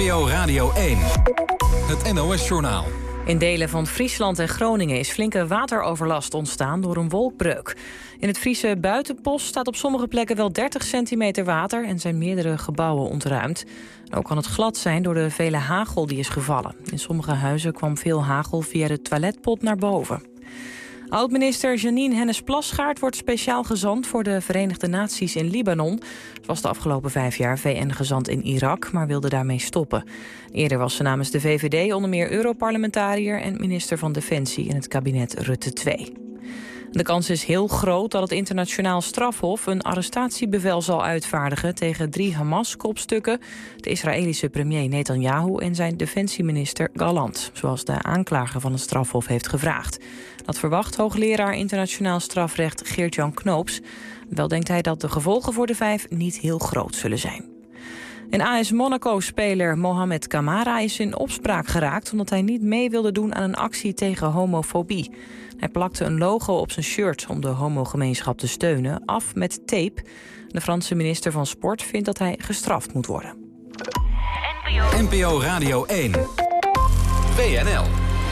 NPO Radio 1. Het NOS-journaal. In delen van Friesland en Groningen is flinke wateroverlast ontstaan door een wolkbreuk. In het Friese Buitenbos staat op sommige plekken wel 30 centimeter water en zijn meerdere gebouwen ontruimd. Ook kan het glad zijn door de vele hagel die is gevallen. In sommige huizen kwam veel hagel via de toiletpot naar boven. Oud-minister Jeanine Hennis-Plasgaard wordt speciaal gezant voor de Verenigde Naties in Libanon. Ze was de afgelopen 5 jaar VN-gezant in Irak, maar wilde daarmee stoppen. Eerder was ze namens de VVD onder meer Europarlementariër en minister van Defensie in het kabinet Rutte 2. De kans is heel groot dat het internationaal strafhof een arrestatiebevel zal uitvaardigen tegen 3 Hamas-kopstukken, de Israëlische premier Netanyahu en zijn defensieminister Gallant, zoals de aanklager van het strafhof heeft gevraagd. Dat verwacht hoogleraar internationaal strafrecht Geert-Jan Knoops. Wel denkt hij dat de gevolgen voor de 5 niet heel groot zullen zijn. En AS Monaco-speler Mohamed Camara is in opspraak geraakt omdat hij niet mee wilde doen aan een actie tegen homofobie. Hij plakte een logo op zijn shirt om de homogemeenschap te steunen, af met tape. De Franse minister van Sport vindt dat hij gestraft moet worden. NPO Radio 1. WNL.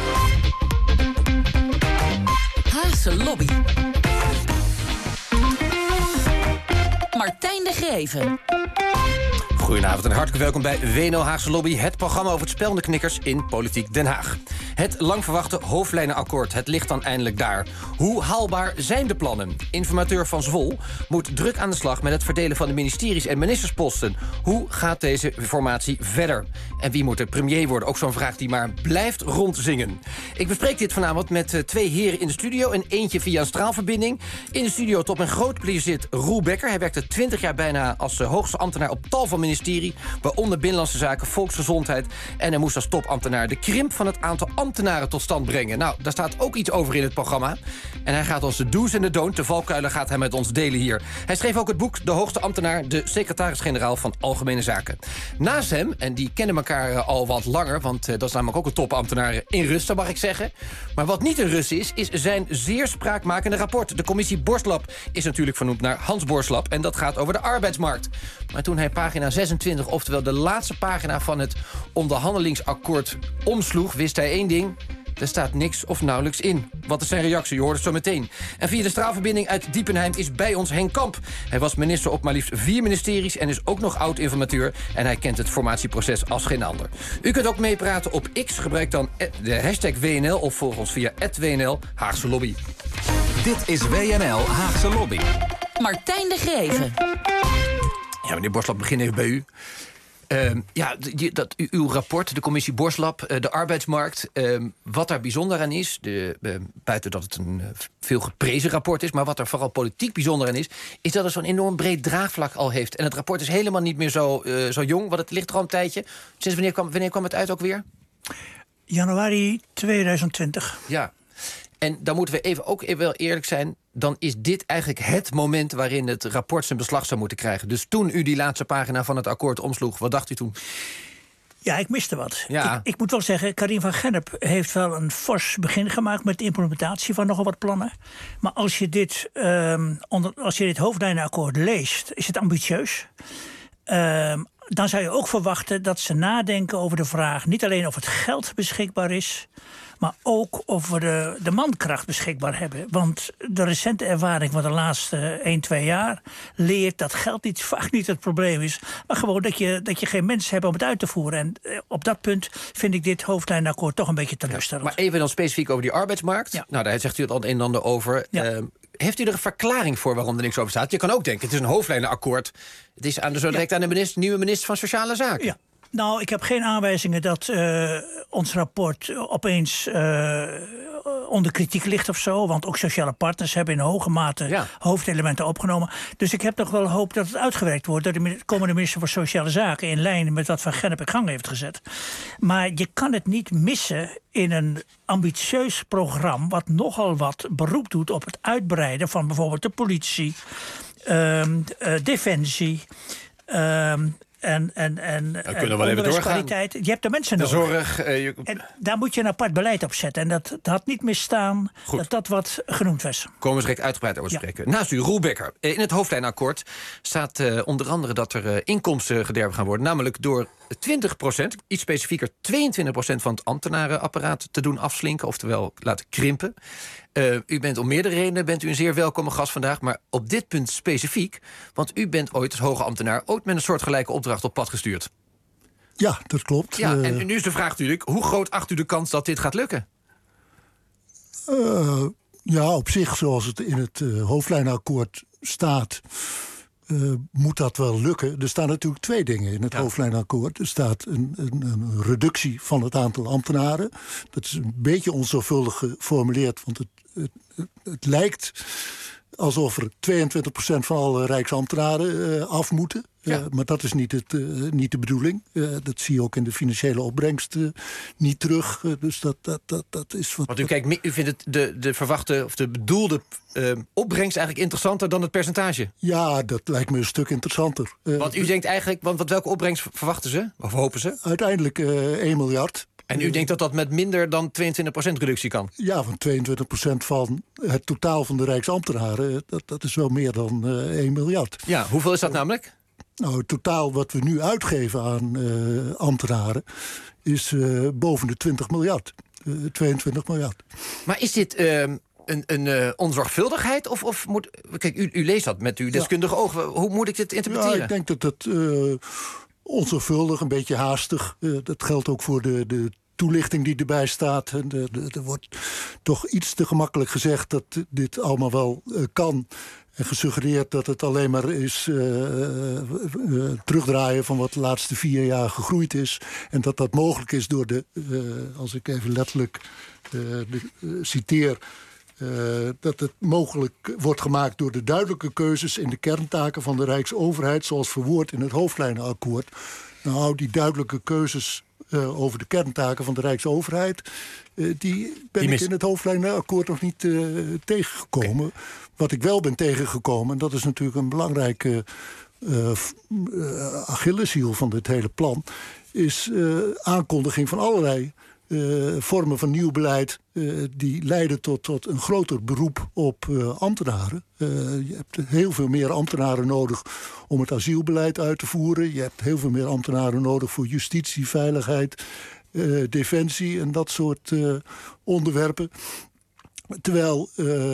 Haagse Lobby. Martijn de Greven. Goedenavond en hartelijk welkom bij WNL Haagse Lobby, het programma over het spelende knikkers in Politiek Den Haag. Het lang verwachte hoofdlijnenakkoord, het ligt dan eindelijk daar. Hoe haalbaar zijn de plannen? Informateur Van Zwol moet druk aan de slag met het verdelen van de ministeries en ministersposten. Hoe gaat deze formatie verder? En wie moet de premier worden? Ook zo'n vraag die maar blijft rondzingen. Ik bespreek dit vanavond met 2 heren in de studio en eentje via een straalverbinding. In de studio tot mijn groot plezier zit Roel Bekker. Hij werkte 20 jaar bijna als hoogste ambtenaar op tal van ministerie, waaronder Binnenlandse Zaken, Volksgezondheid. En hij moest als topambtenaar de krimp van het aantal ambtenaren tot stand brengen. Nou, daar staat ook iets over in het programma. En hij gaat ons de do's en de don'ts, de valkuilen gaat hij met ons delen hier. Hij schreef ook het boek De Hoogste Ambtenaar, de secretaris-generaal van Algemene Zaken. Naast hem, en die kennen elkaar al wat langer, want dat is namelijk ook een topambtenaar in rust, mag ik zeggen. Maar wat niet in rust is zijn zeer spraakmakende rapport. De commissie Borslab is natuurlijk vernoemd naar Hans Borslab en dat gaat over de arbeidsmarkt. Maar toen hij pagina 26, oftewel de laatste pagina van het onderhandelingsakkoord omsloeg, wist hij één ding: er staat niks of nauwelijks in. Wat is zijn reactie? Je hoort het zo meteen. En via de straalverbinding uit Diepenheim is bij ons Henk Kamp. Hij was minister op maar liefst 4 ministeries en is ook nog oud-informateur. En hij kent het formatieproces als geen ander. U kunt ook meepraten op X. Gebruik dan de hashtag WNL of volg ons via @WNL Haagse Lobby. Dit is WNL Haagse Lobby. Martijn de Greven. Ja, meneer Borslab, begin even bij u. Uw rapport, de commissie Borslab, de arbeidsmarkt, wat daar bijzonder aan is, buiten dat het een veel geprezen rapport is, maar wat er vooral politiek bijzonder aan is dat het zo'n enorm breed draagvlak al heeft. En het rapport is helemaal niet meer zo jong, want het ligt er al een tijdje. Sinds wanneer kwam het uit ook weer? Januari 2020. Ja. En dan moeten we even wel eerlijk zijn, dan is dit eigenlijk het moment waarin het rapport zijn beslag zou moeten krijgen. Dus toen u die laatste pagina van het akkoord omsloeg, wat dacht u toen? Ja, ik miste wat. Ja. Ik moet wel zeggen, Karin van Gennep heeft wel een fors begin gemaakt met de implementatie van nogal wat plannen. Maar als je dit hoofdlijnenakkoord leest, is het ambitieus. Dan zou je ook verwachten dat ze nadenken over de vraag niet alleen of het geld beschikbaar is, maar ook of we de mankracht beschikbaar hebben. Want de recente ervaring van de laatste 1-2 jaar leert dat geld vaak niet het probleem is, maar gewoon dat je geen mensen hebt om het uit te voeren. En op dat punt vind ik dit hoofdlijnenakkoord toch een beetje teleurstellend. Maar even dan specifiek over die arbeidsmarkt. Ja. Nou, daar zegt u het al een en ander over. Ja. Heeft u er een verklaring voor waarom er niks over staat? Je kan ook denken, het is een hoofdlijnenakkoord. Het is zo direct aan de nieuwe minister van Sociale Zaken. Ja. Nou, ik heb geen aanwijzingen dat ons rapport opeens onder kritiek ligt of zo. Want ook sociale partners hebben in hoge mate hoofdelementen opgenomen. Dus ik heb toch wel hoop dat het uitgewerkt wordt door de komende minister voor Sociale Zaken, in lijn met wat Van Gennep in gang heeft gezet. Maar je kan het niet missen in een ambitieus programma wat nogal wat beroep doet op het uitbreiden van bijvoorbeeld de politie, defensie, en kunnen we wel even doorgaan. Je hebt de mensen nodig. Zorg. En daar moet je een apart beleid op zetten. En dat had niet misstaan dat wat genoemd was. Komen we direct uitgebreid over spreken. Naast u, Roel Bekker. In het hoofdlijnenakkoord staat onder andere dat er inkomsten gederven gaan worden. Namelijk door 20%, iets specifieker 22% van het ambtenarenapparaat te doen afslinken, oftewel laten krimpen. U bent om meerdere redenen een zeer welkome gast vandaag, maar op dit punt specifiek, want u bent ooit als hoge ambtenaar met een soortgelijke opdracht op pad gestuurd. Ja, dat klopt. Ja, en nu is de vraag natuurlijk, hoe groot acht u de kans dat dit gaat lukken? Ja, op zich, zoals het in het hoofdlijnenakkoord staat, moet dat wel lukken. Er staan natuurlijk 2 dingen in het hoofdlijnenakkoord. Er staat een reductie van het aantal ambtenaren. Dat is een beetje onzorgvuldig geformuleerd, want het lijkt alsof er 22% van alle Rijksambtenaren af moeten. Ja. Maar dat is niet de bedoeling. Dat zie je ook in de financiële opbrengst niet terug. Dus dat is wat. Want u vindt het de verwachte of de bedoelde opbrengst eigenlijk interessanter dan het percentage? Ja, dat lijkt me een stuk interessanter. Want u denkt eigenlijk, want welke opbrengst verwachten ze? Of hopen ze? Uiteindelijk 1 miljard. En u denkt dat dat met minder dan 22% reductie kan? Ja, van 22% van het totaal van de Rijksambtenaren, dat is wel meer dan 1 miljard. Ja, hoeveel is dat namelijk? Nou, het totaal wat we nu uitgeven aan ambtenaren is boven de 20 miljard. 22 miljard. Maar is dit een onzorgvuldigheid? Of moet... Kijk, u leest dat met uw deskundige ogen. Hoe moet ik dit interpreteren? Ja, ik denk dat het onzorgvuldig, een beetje haastig. Dat geldt ook voor de toelichting die erbij staat. Er wordt toch iets te gemakkelijk gezegd dat dit allemaal wel kan. En gesuggereerd dat het alleen maar is terugdraaien van wat de laatste 4 jaar gegroeid is. En dat dat mogelijk is door als ik even letterlijk citeer, dat het mogelijk wordt gemaakt door de duidelijke keuzes in de kerntaken van de Rijksoverheid, zoals verwoord in het hoofdlijnenakkoord. Nou, die duidelijke keuzes over de kerntaken van de Rijksoverheid, die ben ik in het hoofdlijnenakkoord nog niet tegengekomen. Okay. Wat ik wel ben tegengekomen, en dat is natuurlijk een belangrijke Achilleshiel van dit hele plan, is aankondiging van allerlei vormen van nieuw beleid die leiden tot een groter beroep op ambtenaren. Je hebt heel veel meer ambtenaren nodig om het asielbeleid uit te voeren. Je hebt heel veel meer ambtenaren nodig voor justitie, veiligheid, defensie en dat soort onderwerpen. Terwijl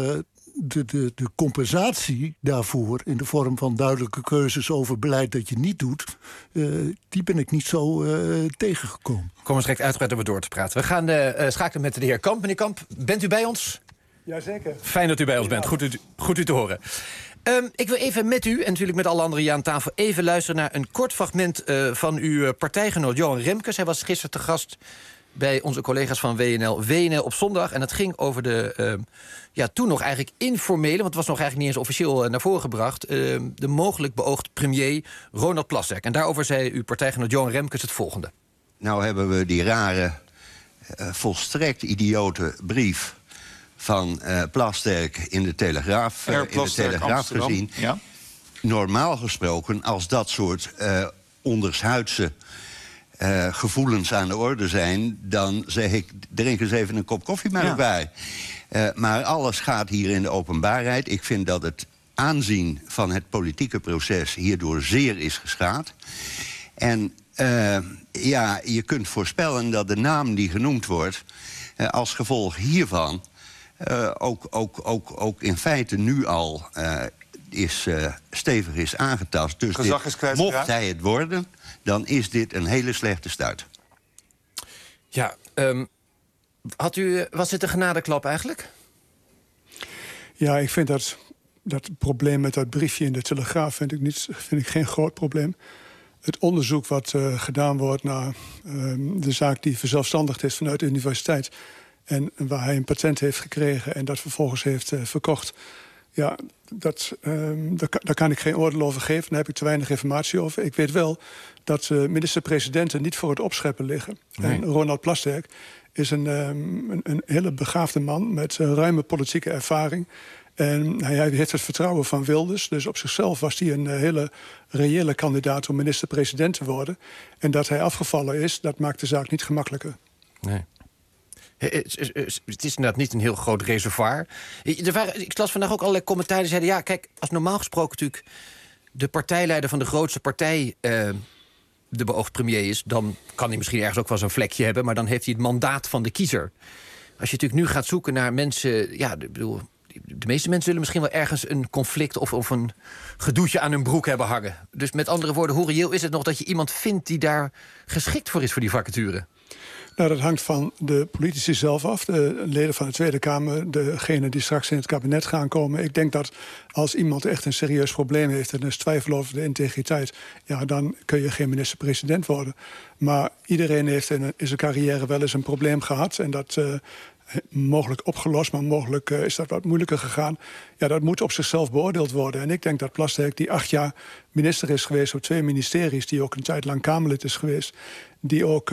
de compensatie daarvoor in de vorm van duidelijke keuzes over beleid dat je niet doet, die ben ik niet zo tegengekomen. Komen we direct uitgebreid over door te praten. We gaan schakelen met de heer Kamp. Meneer Kamp, bent u bij ons? Jazeker. Fijn dat u bij ons bent. Goed u te horen. Ik wil even met u, en natuurlijk met alle anderen hier aan tafel, even luisteren naar een kort fragment van uw partijgenoot Johan Remkes. Hij was gisteren te gast bij onze collega's van WNL op zondag. En het ging over de toen nog eigenlijk informele, want het was nog eigenlijk niet eens officieel naar voren gebracht, de mogelijk beoogd premier Ronald Plasterk. En daarover zei uw partijgenoot Johan Remkes het volgende. Nou hebben we die rare, volstrekt idiote brief van Plasterk in de Telegraaf, gezien. Ja? Normaal gesproken, als dat soort ondershuidse gevoelens aan de orde zijn, dan zeg ik, drink eens even een kop koffie met elkaar. Maar alles gaat hier in de openbaarheid. Ik vind dat het aanzien van het politieke proces hierdoor zeer is geschaad. En je kunt voorspellen dat de naam die genoemd wordt, als gevolg hiervan ook in feite nu al stevig is aangetast. Dus mocht hij het worden, dan is dit een hele slechte stuit. Ja, was dit een genadeklap eigenlijk? Ja, ik vind dat probleem met dat briefje in de Telegraaf vind ik geen groot probleem. Het onderzoek wat gedaan wordt naar de zaak die verzelfstandigd is vanuit de universiteit en waar hij een patent heeft gekregen en dat vervolgens heeft verkocht. Ja, daar kan ik geen oordeel over geven. Daar heb ik te weinig informatie over. Ik weet wel dat minister-presidenten niet voor het opscheppen liggen. Nee. En Ronald Plasterk is een hele begaafde man met ruime politieke ervaring. En hij heeft het vertrouwen van Wilders. Dus op zichzelf was hij een hele reële kandidaat om minister-president te worden. En dat hij afgevallen is, dat maakt de zaak niet gemakkelijker. Nee. Het is inderdaad niet een heel groot reservoir. Ik las vandaag ook allerlei commentaren die zeiden, ja, kijk, als normaal gesproken natuurlijk de partijleider van de grootste partij de beoogd premier is, dan kan hij misschien ergens ook wel zo'n vlekje hebben, maar dan heeft hij het mandaat van de kiezer. Als je natuurlijk nu gaat zoeken naar mensen, ja, ik bedoel, de meeste mensen zullen misschien wel ergens een conflict of een gedoetje aan hun broek hebben hangen. Dus met andere woorden, hoe reëel is het nog dat je iemand vindt die daar geschikt voor is voor die vacature? Nou, dat hangt van de politici zelf af, de leden van de Tweede Kamer, degenen die straks in het kabinet gaan komen. Ik denk dat als iemand echt een serieus probleem heeft en er is twijfel over de integriteit, ja, dan kun je geen minister-president worden. Maar iedereen heeft in zijn carrière wel eens een probleem gehad en dat mogelijk opgelost, maar mogelijk is dat wat moeilijker gegaan. Ja, dat moet op zichzelf beoordeeld worden. En ik denk dat Plasterk, die 8 jaar minister is geweest op 2 ministeries, die ook een tijd lang Kamerlid is geweest, die ook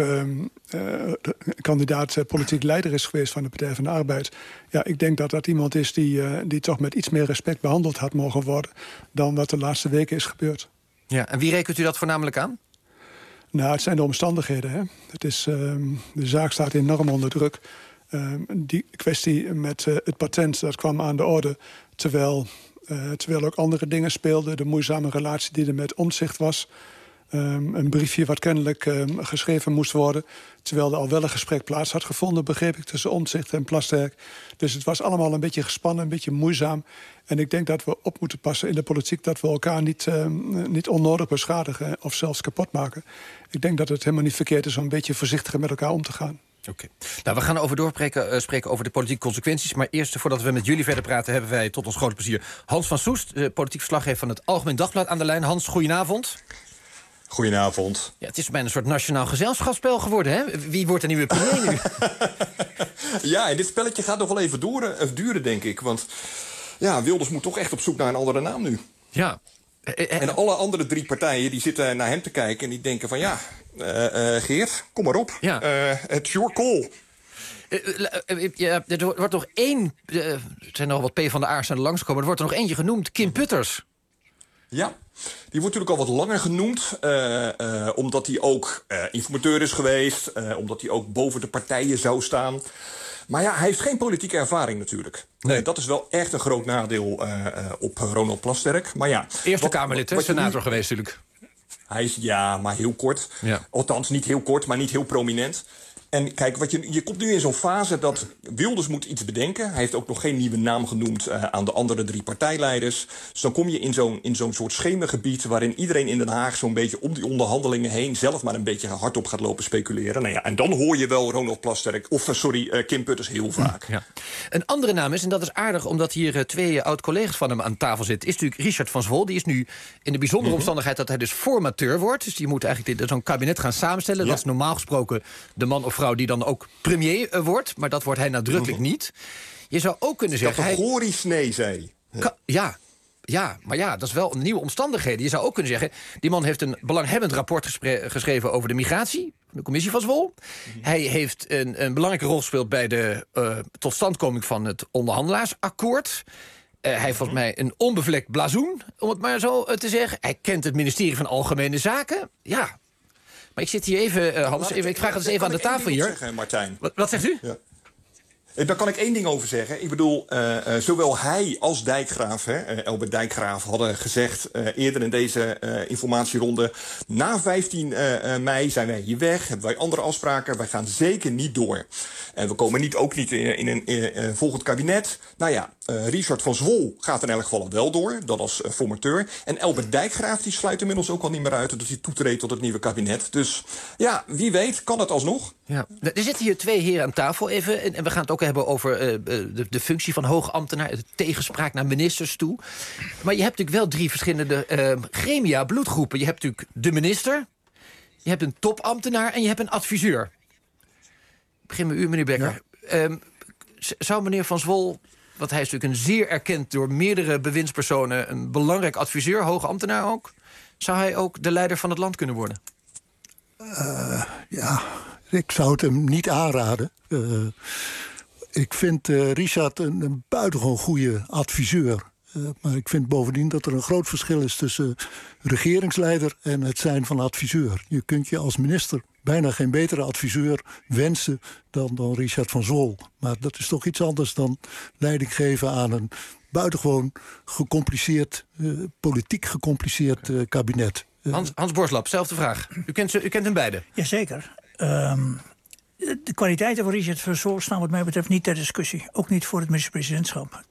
kandidaat politiek leider is geweest van de Partij van de Arbeid. Ja, ik denk dat dat iemand is die toch met iets meer respect behandeld had mogen worden dan wat de laatste weken is gebeurd. Ja, en wie rekent u dat voornamelijk aan? Nou, het zijn de omstandigheden. Hè. Het is, de zaak staat enorm onder druk. Die kwestie met het patent, dat kwam aan de orde terwijl ook andere dingen speelden. De moeizame relatie die er met Omtzigt was. Een briefje wat kennelijk geschreven moest worden, terwijl er al wel een gesprek plaats had gevonden, begreep ik, tussen Omtzigt en Plasterk. Dus het was allemaal een beetje gespannen, een beetje moeizaam. En ik denk dat we op moeten passen in de politiek dat we elkaar niet onnodig beschadigen of zelfs kapot maken. Ik denk dat het helemaal niet verkeerd is om een beetje voorzichtiger met elkaar om te gaan. Oké. Nou, we gaan spreken over de politieke consequenties. Maar eerst, voordat we met jullie verder praten, hebben wij tot ons grote plezier Hans van Soest, de politiek verslaggever van het Algemeen Dagblad, aan de lijn. Hans, goedenavond. Goedenavond. Ja, het is bijna een soort nationaal gezelschapsspel geworden, hè? Wie wordt de nieuwe premier nu? Ja, en dit spelletje gaat nog wel even duren, denk ik. Want ja, Wilders moet toch echt op zoek naar een andere naam nu. Ja. En alle andere 3 partijen die zitten naar hem te kijken en die denken van ja, Geert, kom maar op. Ja. It's your call. Er wordt nog één, er zijn nog wat PvdA'ers aan de langskomen, er wordt er nog eentje genoemd, Kim Putters. Ja, die wordt natuurlijk al wat langer genoemd, omdat hij ook informateur is geweest, omdat hij ook boven de partijen zou staan. Maar ja, hij heeft geen politieke ervaring natuurlijk. Nee. Dat is wel echt een groot nadeel op Ronald Plasterk. Maar ja, Eerste Kamerlid, senator geweest natuurlijk. Hij is, ja, maar heel kort. Ja. Althans, niet heel kort, maar niet heel prominent. En kijk, je komt nu in zo'n fase dat Wilders moet iets bedenken. Hij heeft ook nog geen nieuwe naam genoemd aan de andere 3 partijleiders. Dus dan kom je in zo'n soort schemergebied waarin iedereen in Den Haag zo'n beetje om die onderhandelingen heen zelf maar een beetje hardop gaat lopen speculeren. Nou ja, en dan hoor je wel Ronald Plasterk, Kim Putters heel vaak. Ja. Een andere naam is, en dat is aardig omdat hier 2 oud-collega's van hem aan tafel zitten, is natuurlijk Richard van Zwol. Die is nu in de bijzondere omstandigheid dat hij dus formateur wordt. Dus die moet eigenlijk zo'n kabinet gaan samenstellen. Ja. Dat is normaal gesproken de man of vrouw die dan ook premier wordt, maar dat wordt hij nadrukkelijk niet. Je zou ook kunnen zeggen... Categorisch nee, zei hij. Ja, maar ja, dat is wel een nieuwe omstandigheden. Je zou ook kunnen zeggen, die man heeft een belanghebbend rapport geschreven over de migratie, de commissie van Zwol. Hij heeft een belangrijke rol gespeeld bij de totstandkoming van het onderhandelaarsakkoord. Hij heeft volgens mij een onbevlekt blazoen, om het maar zo te zeggen. Hij kent het ministerie van Algemene Zaken. Ja. Maar ik zit hier even, Hans, ik vraag het eens even aan de tafel hier. Zeggen, Martijn. Wat zegt u? Ja. Daar kan ik 1 ding over zeggen. Ik bedoel, zowel hij als Dijkgraaf, Elbert Dijkgraaf, hadden gezegd eerder in deze informatieronde, na 15 mei zijn wij hier weg, hebben wij andere afspraken, wij gaan zeker niet door. En we komen ook niet in een volgend kabinet. Nou ja, Richard van Zwol gaat in elk geval wel door, dat als formateur. En Elbert Dijkgraaf die sluit inmiddels ook al niet meer uit dat hij toetreedt tot het nieuwe kabinet. Dus ja, wie weet, kan het alsnog. Ja. Er zitten hier 2 heren aan tafel even, en we gaan het ook hebben over de functie van hoogambtenaar, de tegenspraak naar ministers toe. Maar je hebt natuurlijk wel 3 verschillende gremia, bloedgroepen. Je hebt natuurlijk de minister, je hebt een topambtenaar en je hebt een adviseur. Ik begin met u, meneer Bekker. Ja. Zou meneer Van Zwol, want hij is natuurlijk een zeer erkend door meerdere bewindspersonen, een belangrijk adviseur, hoogambtenaar ook, zou hij ook de leider van het land kunnen worden? Ja, ik zou het hem niet aanraden. Ik vind Richard een buitengewoon goede adviseur. Maar ik vind bovendien dat er een groot verschil is tussen regeringsleider en het zijn van adviseur. Je kunt je als minister bijna geen betere adviseur wensen dan Richard van Zwol. Maar dat is toch iets anders dan leiding geven aan een buitengewoon gecompliceerd, politiek gecompliceerd kabinet. Hans Borslap, zelfde vraag. U kent hem beiden. Jazeker. De kwaliteiten van Richard van Zwol staan wat mij betreft niet ter discussie. Ook niet voor het minister-presidentschap. Het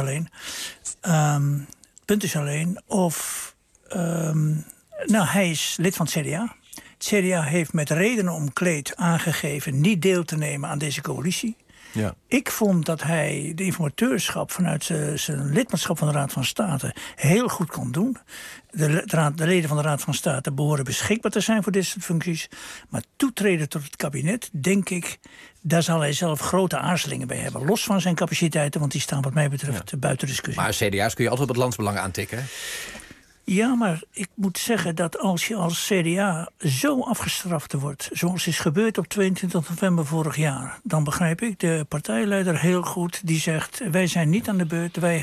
punt is alleen of... hij is lid van het CDA. Het CDA heeft met redenen omkleed aangegeven niet deel te nemen aan deze coalitie. Ja. Ik vond dat hij de informateurschap vanuit zijn lidmaatschap van de Raad van State heel goed kon doen. De leden van de Raad van State behoren beschikbaar te zijn voor dit soort functies. Maar toetreden tot het kabinet, denk ik, daar zal hij zelf grote aarzelingen bij hebben. Los van zijn capaciteiten, want die staan wat mij betreft buiten discussie. Maar CDA's kun je altijd op het landsbelang aantikken, hè? Ja, maar ik moet zeggen dat als je als CDA zo afgestraft wordt, zoals is gebeurd op 22 november vorig jaar, dan begrijp ik de partijleider heel goed die zegt: wij zijn niet aan de beurt, we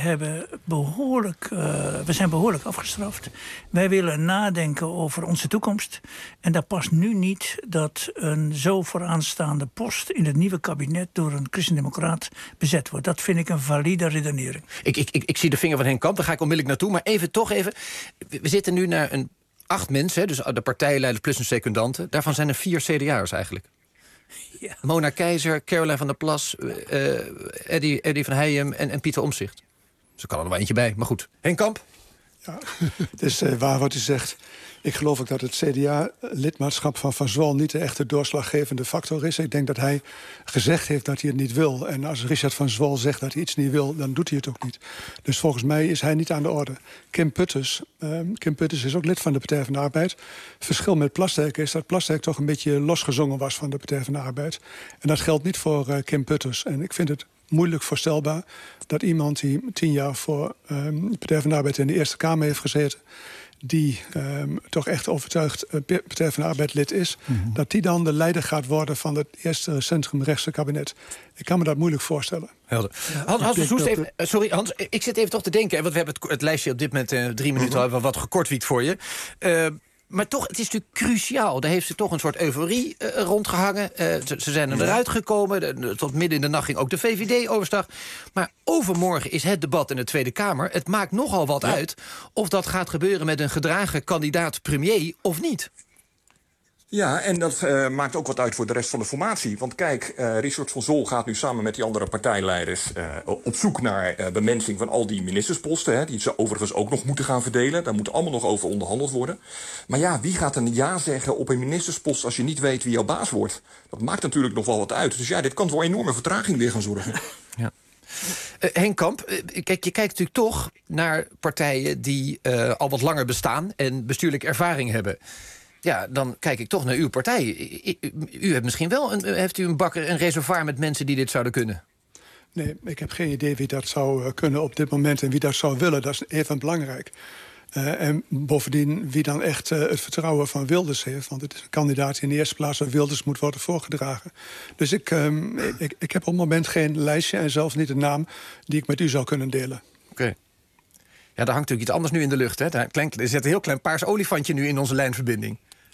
zijn behoorlijk afgestraft. Wij willen nadenken over onze toekomst. En daar past nu niet dat een zo vooraanstaande post in het nieuwe kabinet door een christendemocraat bezet wordt. Dat vind ik een valide redenering. Ik zie de vinger van Henk Kamp, daar ga ik onmiddellijk naartoe. Maar toch even. We zitten nu naar 8 mensen, dus de partijleider plus een secundante. Daarvan zijn er 4 CDA'ers eigenlijk. Ja. Mona Keizer, Caroline van der Plas, Eddy van Heijem en Pieter Omtzigt. Dus er kan er nog wel eentje bij, maar goed. Henk Kamp? Ja, het is waar wat u zegt. Ik geloof ook dat het CDA-lidmaatschap van Zwol niet de echte doorslaggevende factor is. Ik denk dat hij gezegd heeft dat hij het niet wil. En als Richard van Zwol zegt dat hij iets niet wil, dan doet hij het ook niet. Dus volgens mij is hij niet aan de orde. Kim Putters is ook lid van de Partij van de Arbeid. Het verschil met Plasterk is dat Plasterk toch een beetje losgezongen was van de Partij van de Arbeid. En dat geldt niet voor Kim Putters. En ik vind het moeilijk voorstelbaar dat iemand die 10 jaar voor de Partij van de Arbeid in de Eerste Kamer heeft gezeten, die toch echt overtuigd Partij van de Arbeid lid is, dat die dan de leider gaat worden van het eerste centrumrechtse kabinet. Ik kan me dat moeilijk voorstellen. Helder. Sorry Hans, ik zit even toch te denken, want we hebben het lijstje op dit moment 3 minuten al wat gekortwiekt voor je. Maar toch, het is natuurlijk cruciaal. Daar heeft ze toch een soort euforie rondgehangen. Ze zijn eruit gekomen. Tot midden in de nacht ging ook de VVD overstag. Maar overmorgen is het debat in de Tweede Kamer. Het maakt nogal wat uit of dat gaat gebeuren met een gedragen kandidaat premier of niet. Ja, en dat maakt ook wat uit voor de rest van de formatie. Want kijk, Richard van Zwol gaat nu samen met die andere partijleiders op zoek naar bemensing van al die ministersposten. Hè, die ze overigens ook nog moeten gaan verdelen. Daar moet allemaal nog over onderhandeld worden. Maar ja, wie gaat een ja zeggen op een ministerspost als je niet weet wie jouw baas wordt? Dat maakt natuurlijk nog wel wat uit. Dus ja, dit kan voor enorme vertraging weer gaan zorgen. Ja. Henk Kamp, kijk, je kijkt natuurlijk toch naar partijen die al wat langer bestaan en bestuurlijke ervaring hebben. Ja, dan kijk ik toch naar uw partij. U hebt misschien wel heeft u een bakker, een reservoir met mensen die dit zouden kunnen? Nee, ik heb geen idee wie dat zou kunnen op dit moment en wie dat zou willen. Dat is even belangrijk. En bovendien wie dan echt het vertrouwen van Wilders heeft. Want het is een kandidaat die in de eerste plaats door Wilders moet worden voorgedragen. Dus ik heb op het moment geen lijstje en zelfs niet een naam die ik met u zou kunnen delen. Oké. Ja, daar hangt natuurlijk iets anders nu in de lucht. Hè? Er zit een heel klein paars olifantje nu in onze lijnverbinding.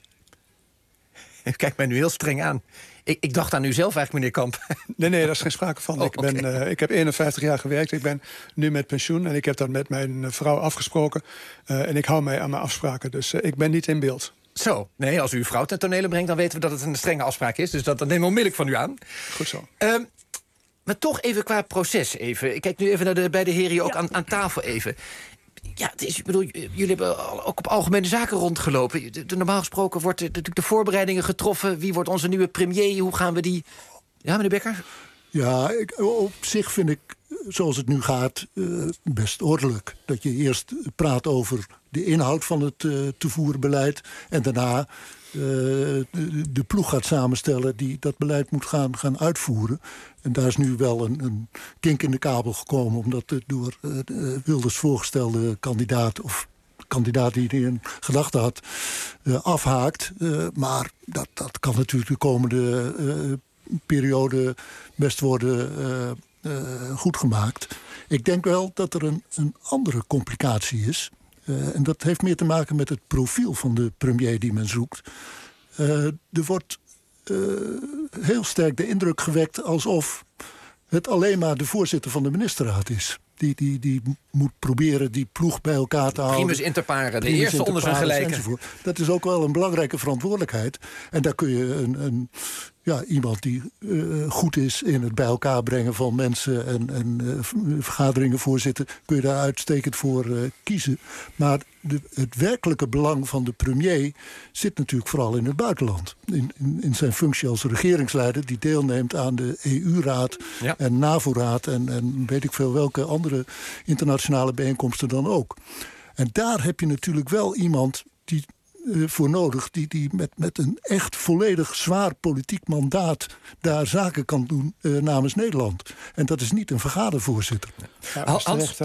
U kijkt mij nu heel streng aan. Ik dacht aan u zelf eigenlijk, meneer Kamp. Nee, daar is geen sprake van. Ik heb 51 jaar gewerkt. Ik ben nu met pensioen en ik heb dat met mijn vrouw afgesproken. En ik hou mij aan mijn afspraken, dus ik ben niet in beeld. Zo, nee, als u uw vrouw ten tonele brengt, dan weten we dat het een strenge afspraak is. Dus dat nemen we onmiddellijk van u aan. Goed zo. Maar toch even qua proces even. Ik kijk nu even naar de beide heren hier ook aan tafel even. Ja, ik bedoel, jullie hebben ook op algemene zaken rondgelopen. Normaal gesproken wordt natuurlijk de voorbereidingen getroffen. Wie wordt onze nieuwe premier? Hoe gaan we die... Ja, meneer Bekker? Ja, op zich vind ik, zoals het nu gaat, best ordelijk. Dat je eerst praat over de inhoud van het te voeren beleid en daarna de ploeg gaat samenstellen die dat beleid moet gaan uitvoeren. En daar is nu wel een kink in de kabel gekomen, omdat de door Wilders voorgestelde kandidaat of kandidaat die hij in gedachten had afhaakt. Maar dat kan natuurlijk de komende periode best worden goed gemaakt. Ik denk wel dat er een andere complicatie is. En dat heeft meer te maken met het profiel van de premier die men zoekt. Er wordt heel sterk de indruk gewekt alsof het alleen maar de voorzitter van de ministerraad is. die moet proberen die ploeg bij elkaar te houden. Primus inter pares, de eerste onder zijn gelijken. Dat is ook wel een belangrijke verantwoordelijkheid. En daar kun je iemand die goed is in het bij elkaar brengen van mensen en vergaderingen voorzitten, kun je daar uitstekend voor kiezen. Maar het werkelijke belang van de premier zit natuurlijk vooral in het buitenland. In zijn functie als regeringsleider die deelneemt aan de EU-raad en NAVO-raad en weet ik veel welke andere internationale bijeenkomsten dan ook. En daar heb je natuurlijk wel iemand die voor nodig die met een echt volledig zwaar politiek mandaat daar zaken kan doen namens Nederland. En dat is niet een vergadervoorzitter. Ja,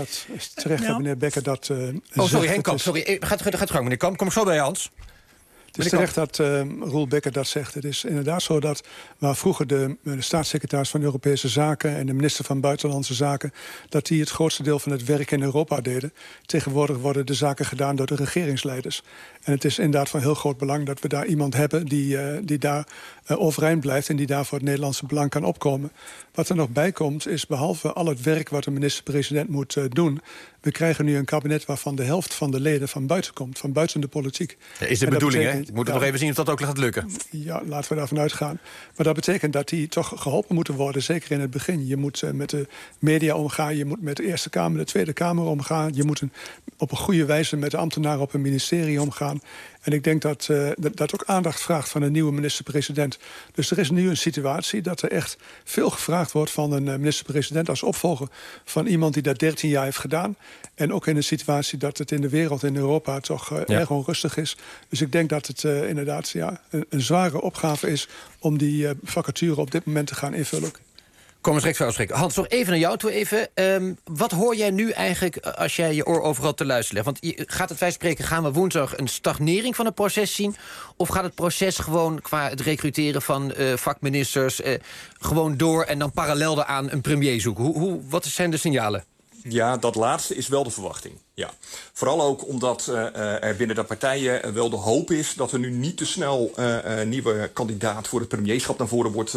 is terecht dat meneer Bekker dat sorry, Henk Kamp. Sorry, gaat gang, meneer Kamp. Kom ik zo bij je, Hans. Het is terecht dat Roel Bekker dat zegt. Het is inderdaad zo dat waar vroeger de staatssecretaris van Europese Zaken en de minister van Buitenlandse Zaken, dat die het grootste deel van het werk in Europa deden. Tegenwoordig worden de zaken gedaan door de regeringsleiders. En het is inderdaad van heel groot belang dat we daar iemand hebben die daar overeind blijft en die daar voor het Nederlandse belang kan opkomen. Wat er nog bij komt is, behalve al het werk wat de minister-president moet doen, we krijgen nu een kabinet waarvan de helft van de leden van buiten komt, van buiten de politiek. Ja, is de bedoeling, hè? We moeten nog even zien of dat ook gaat lukken. Ja, laten we daarvan uitgaan. Maar dat betekent dat die toch geholpen moeten worden, zeker in het begin. Je moet met de media omgaan, je moet met de Eerste Kamer, de Tweede Kamer omgaan. Je moet op een goede wijze met de ambtenaren op een ministerie omgaan. En ik denk dat dat ook aandacht vraagt van een nieuwe minister-president. Dus er is nu een situatie dat er echt veel gevraagd wordt van een minister-president als opvolger van iemand die dat 13 jaar heeft gedaan. En ook in een situatie dat het in de wereld, in Europa, toch erg onrustig is. Dus ik denk dat het inderdaad een zware opgave is om die vacature op dit moment te gaan invullen. Kom eens rechts uitspreken. Hans, nog even naar jou toe even. Wat hoor jij nu eigenlijk als jij je oor overal te luisteren legt? Want gaat het wij spreken, gaan we woensdag een stagnering van het proces zien? Of gaat het proces gewoon qua het recruteren van vakministers gewoon door en dan parallel daaraan een premier zoeken? Wat zijn de signalen? Ja, dat laatste is wel de verwachting. Ja. Vooral ook omdat er binnen de partijen wel de hoop is dat er nu niet te snel een nieuwe kandidaat voor het premierschap naar voren wordt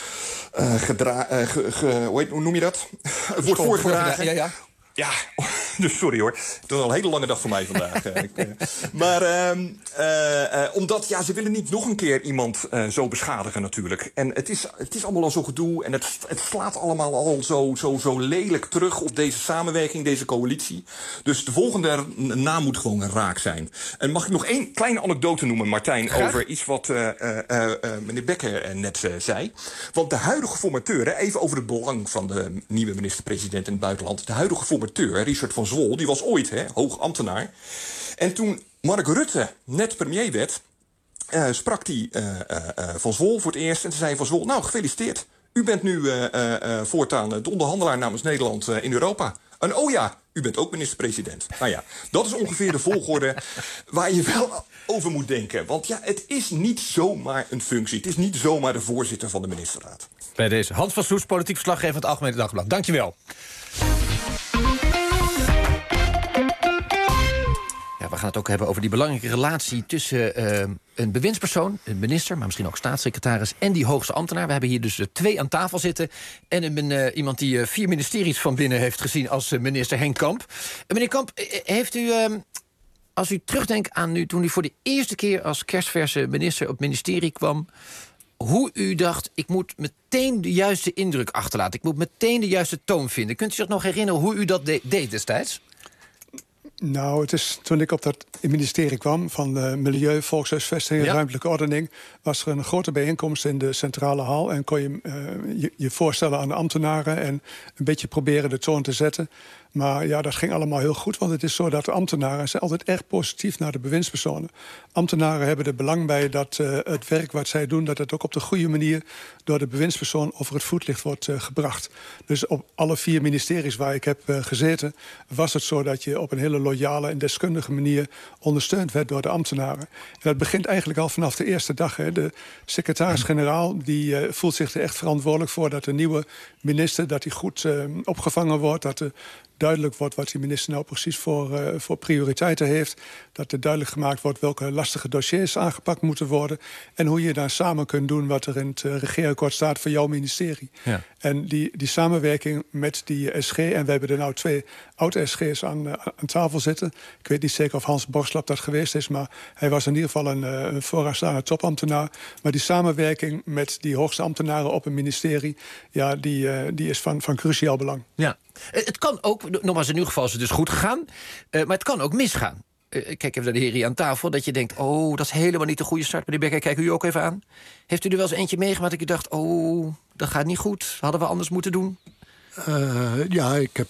hoe noem je dat? Wordt voorgedragen. Ja. Ja, dus sorry hoor. Het is al een hele lange dag voor mij vandaag. Maar omdat, ze willen niet nog een keer iemand zo beschadigen natuurlijk. En het is allemaal al zo gedoe. En het slaat allemaal al zo lelijk terug op deze samenwerking, deze coalitie. Dus de volgende naam moet gewoon raak zijn. En mag ik nog één kleine anekdote noemen, Martijn, graag, over iets wat meneer Bekker net zei. Want de huidige formateur, even over het belang van de nieuwe minister-president in het buitenland. De huidige formateur, Richard van Zwol, die was ooit hoog ambtenaar. En toen Mark Rutte net premier werd, sprak hij Van Zwol voor het eerst. En toen zei Van Zwol, nou, gefeliciteerd. U bent nu voortaan de onderhandelaar namens Nederland in Europa. En u bent ook minister-president. Nou ja, dat is ongeveer de volgorde waar je wel over moet denken. Want het is niet zomaar een functie. Het is niet zomaar de voorzitter van de ministerraad. Bij deze Hans van Soest, politiek verslaggever van het Algemene Dagblad. Dankjewel. We gaan het ook hebben over die belangrijke relatie tussen een bewindspersoon, een minister, maar misschien ook staatssecretaris, en die hoogste ambtenaar. We hebben hier dus 2 aan tafel zitten. En iemand die 4 ministeries van binnen heeft gezien als minister, Henk Kamp. Meneer Kamp, heeft u, als u terugdenkt aan nu, toen u voor de eerste keer als kerstverse minister op het ministerie kwam, hoe u dacht, ik moet meteen de juiste indruk achterlaten. Ik moet meteen de juiste toon vinden. Kunt u zich nog herinneren hoe u dat deed destijds? Nou, het is toen ik op dat ministerie kwam van Milieu, Volkshuisvesting en Ruimtelijke Ordening, was er een grote bijeenkomst in de centrale hal en kon je je voorstellen aan de ambtenaren en een beetje proberen de toon te zetten. Maar dat ging allemaal heel goed, want het is zo dat de ambtenaren zijn altijd erg positief naar de bewindspersonen. Ambtenaren hebben er belang bij dat het werk wat zij doen, dat het ook op de goede manier door de bewindspersoon over het voetlicht wordt gebracht. Dus op alle 4 ministeries waar ik heb gezeten, was het zo dat je op een hele loyale en deskundige manier ondersteund werd door de ambtenaren. En dat begint eigenlijk al vanaf de eerste dag. Hè. De secretaris-generaal die voelt zich er echt verantwoordelijk voor dat de nieuwe minister dat die goed opgevangen wordt, dat de duidelijk wordt wat die minister nou precies voor prioriteiten heeft. Dat er duidelijk gemaakt wordt welke lastige dossiers aangepakt moeten worden. En hoe je daar samen kunt doen wat er in het regeerakkoord staat voor jouw ministerie. Ja. En die samenwerking met die SG, en we hebben er nou 2 oud-SG's aan tafel zitten. Ik weet niet zeker of Hans Borslap dat geweest is, maar hij was in ieder geval een vooraanstaande topambtenaar. Maar die samenwerking met die hoogste ambtenaren op een ministerie, ja, die is van cruciaal belang. Ja. Het kan ook, nogmaals, in uw geval is het dus goed gegaan, maar het kan ook misgaan. Kijk even naar de heren hier aan tafel, dat je denkt, dat is helemaal niet de goede start. Meneer Bekker, kijk u ook even aan. Heeft u er wel eens eentje meegemaakt dat u dacht, dat gaat niet goed, hadden we anders moeten doen? Ja, ik heb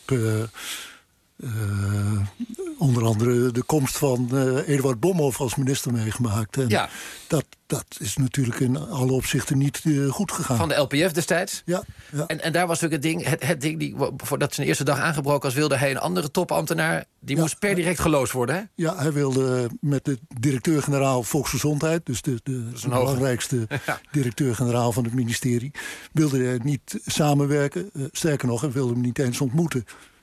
onder andere de komst van Eduard Bomhoff als minister meegemaakt. En ja. Dat is natuurlijk in alle opzichten niet goed gegaan. Van de LPF destijds? Ja. En daar was natuurlijk het ding, voordat zijn eerste dag aangebroken was, wilde hij een andere topambtenaar. Die moest per direct geloosd worden, hè? Ja, hij wilde met de directeur-generaal Volksgezondheid, dus de belangrijkste directeur-generaal van het ministerie, wilde hij niet samenwerken. Sterker nog, hij wilde hem niet eens ontmoeten.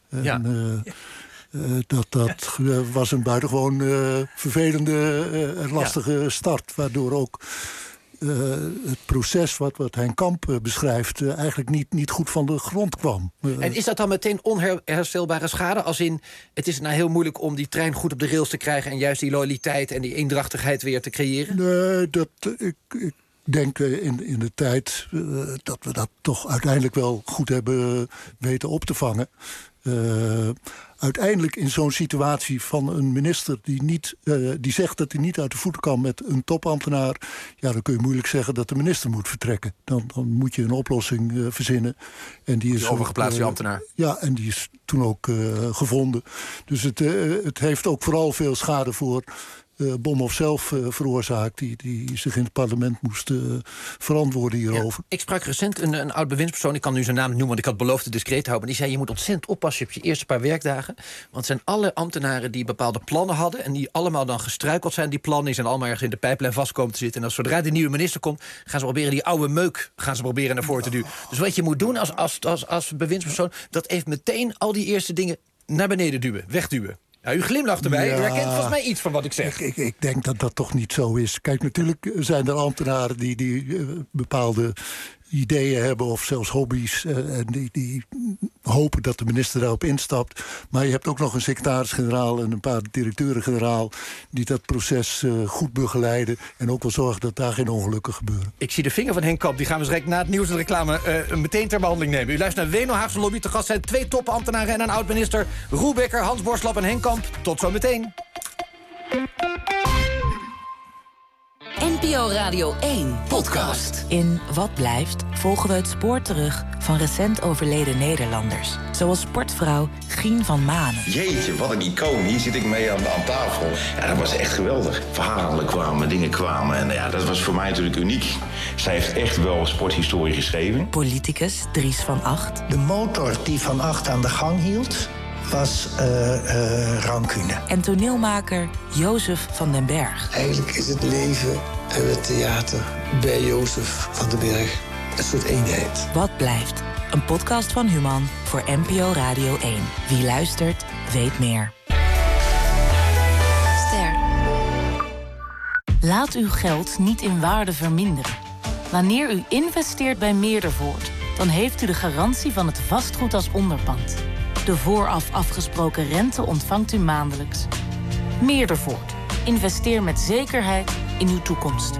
Dat was een buitengewoon vervelende en lastige start. Waardoor ook het proces wat Henk Kamp beschrijft eigenlijk niet goed van de grond kwam. En is dat dan meteen onherstelbare schade? Als in, het is nou heel moeilijk om die trein goed op de rails te krijgen en juist die loyaliteit en die eendrachtigheid weer te creëren? Nee, ik denk in de tijd dat we dat toch uiteindelijk wel goed hebben weten op te vangen. Uiteindelijk in zo'n situatie van een minister die zegt dat hij niet uit de voeten kan met een topambtenaar, ja, dan kun je moeilijk zeggen dat de minister moet vertrekken. Dan moet je een oplossing verzinnen. En die is overgeplaatste ambtenaar. Ja, en die is toen ook gevonden. Dus het heeft ook vooral veel schade voor Bomhoff zelf veroorzaakt, die zich in het parlement moest verantwoorden hierover. Ik sprak recent een oud bewindspersoon, ik kan nu zijn naam noemen, want ik had beloofd het discreet te houden, maar die zei, je moet ontzettend oppassen op je eerste paar werkdagen, want het zijn alle ambtenaren die bepaalde plannen hadden en die allemaal dan gestruikeld zijn, die plannen, die zijn allemaal ergens in de pijplijn vast komen te zitten. En als zodra de nieuwe minister komt, gaan ze proberen die oude meuk naar voren te duwen. Dus wat je moet doen als bewindspersoon, dat even meteen al die eerste dingen naar beneden duwen, wegduwen. Ja, u glimlacht erbij. Ja, u herkent volgens mij iets van wat ik zeg. Ik denk dat dat toch niet zo is. Kijk, natuurlijk zijn er ambtenaren die bepaalde ideeën hebben of zelfs hobby's en die hopen dat de minister daarop instapt. Maar je hebt ook nog een secretaris-generaal en een paar directeuren-generaal die dat proces goed begeleiden en ook wel zorgen dat daar geen ongelukken gebeuren. Ik zie de vinger van Henk Kamp. Die gaan we direct na het nieuws en de reclame meteen ter behandeling nemen. U luistert naar WNL Haagse Lobby. Te gast zijn 2 topambtenaren en een oud-minister. Roel Bekker, Hans Borslap en Henk Kamp. Tot zo meteen. NPO Radio 1 podcast. In Wat Blijft volgen we het spoor terug van recent overleden Nederlanders. Zoals sportvrouw Gien van Manen. Jeetje, wat een icoon. Hier zit ik mee aan tafel. Ja, dat was echt geweldig. Verhalen kwamen, dingen kwamen. En ja, dat was voor mij natuurlijk uniek. Zij heeft echt wel sporthistorie geschreven. Politicus Dries van Agt. De motor die Van Agt aan de gang hield was rancune. En toneelmaker Jozef van den Berg. Eigenlijk is het leven en het theater bij Jozef van den Berg een soort eenheid. Wat Blijft? Een podcast van Human voor NPO Radio 1. Wie luistert, weet meer. Ster. Laat uw geld niet in waarde verminderen. Wanneer u investeert bij Meerdervoort, dan heeft u de garantie van het vastgoed als onderpand. De vooraf afgesproken rente ontvangt u maandelijks. Meerdervoort. Investeer met zekerheid in uw toekomst.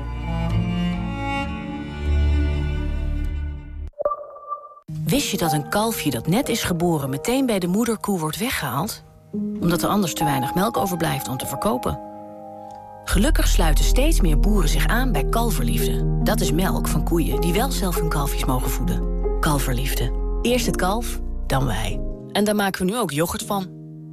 Wist je dat een kalfje dat net is geboren meteen bij de moederkoe wordt weggehaald? Omdat er anders te weinig melk overblijft om te verkopen. Gelukkig sluiten steeds meer boeren zich aan bij Kalverliefde. Dat is melk van koeien die wel zelf hun kalfjes mogen voeden. Kalverliefde. Eerst het kalf, dan wij. En daar maken we nu ook yoghurt van.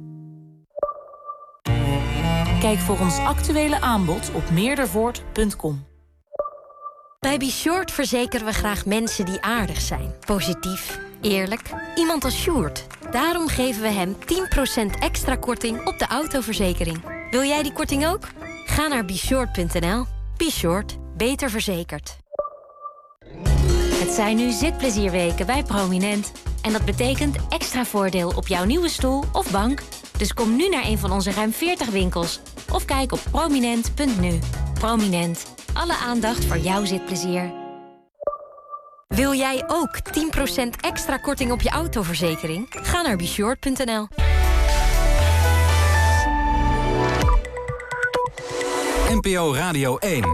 Kijk voor ons actuele aanbod op meerdervoort.com. Bij Beshort verzekeren we graag mensen die aardig zijn. Positief, eerlijk. Iemand als Sjoerd. Daarom geven we hem 10% extra korting op de autoverzekering. Wil jij die korting ook? Ga naar Beshort.nl. Beshort. Beter verzekerd. Het zijn nu zitplezierweken bij Prominent. En dat betekent extra voordeel op jouw nieuwe stoel of bank. Dus kom nu naar een van onze ruim 40 winkels. Of kijk op prominent.nu. Prominent. Alle aandacht voor jouw zitplezier. Wil jij ook 10% extra korting op je autoverzekering? Ga naar beshort.nl. NPO Radio 1.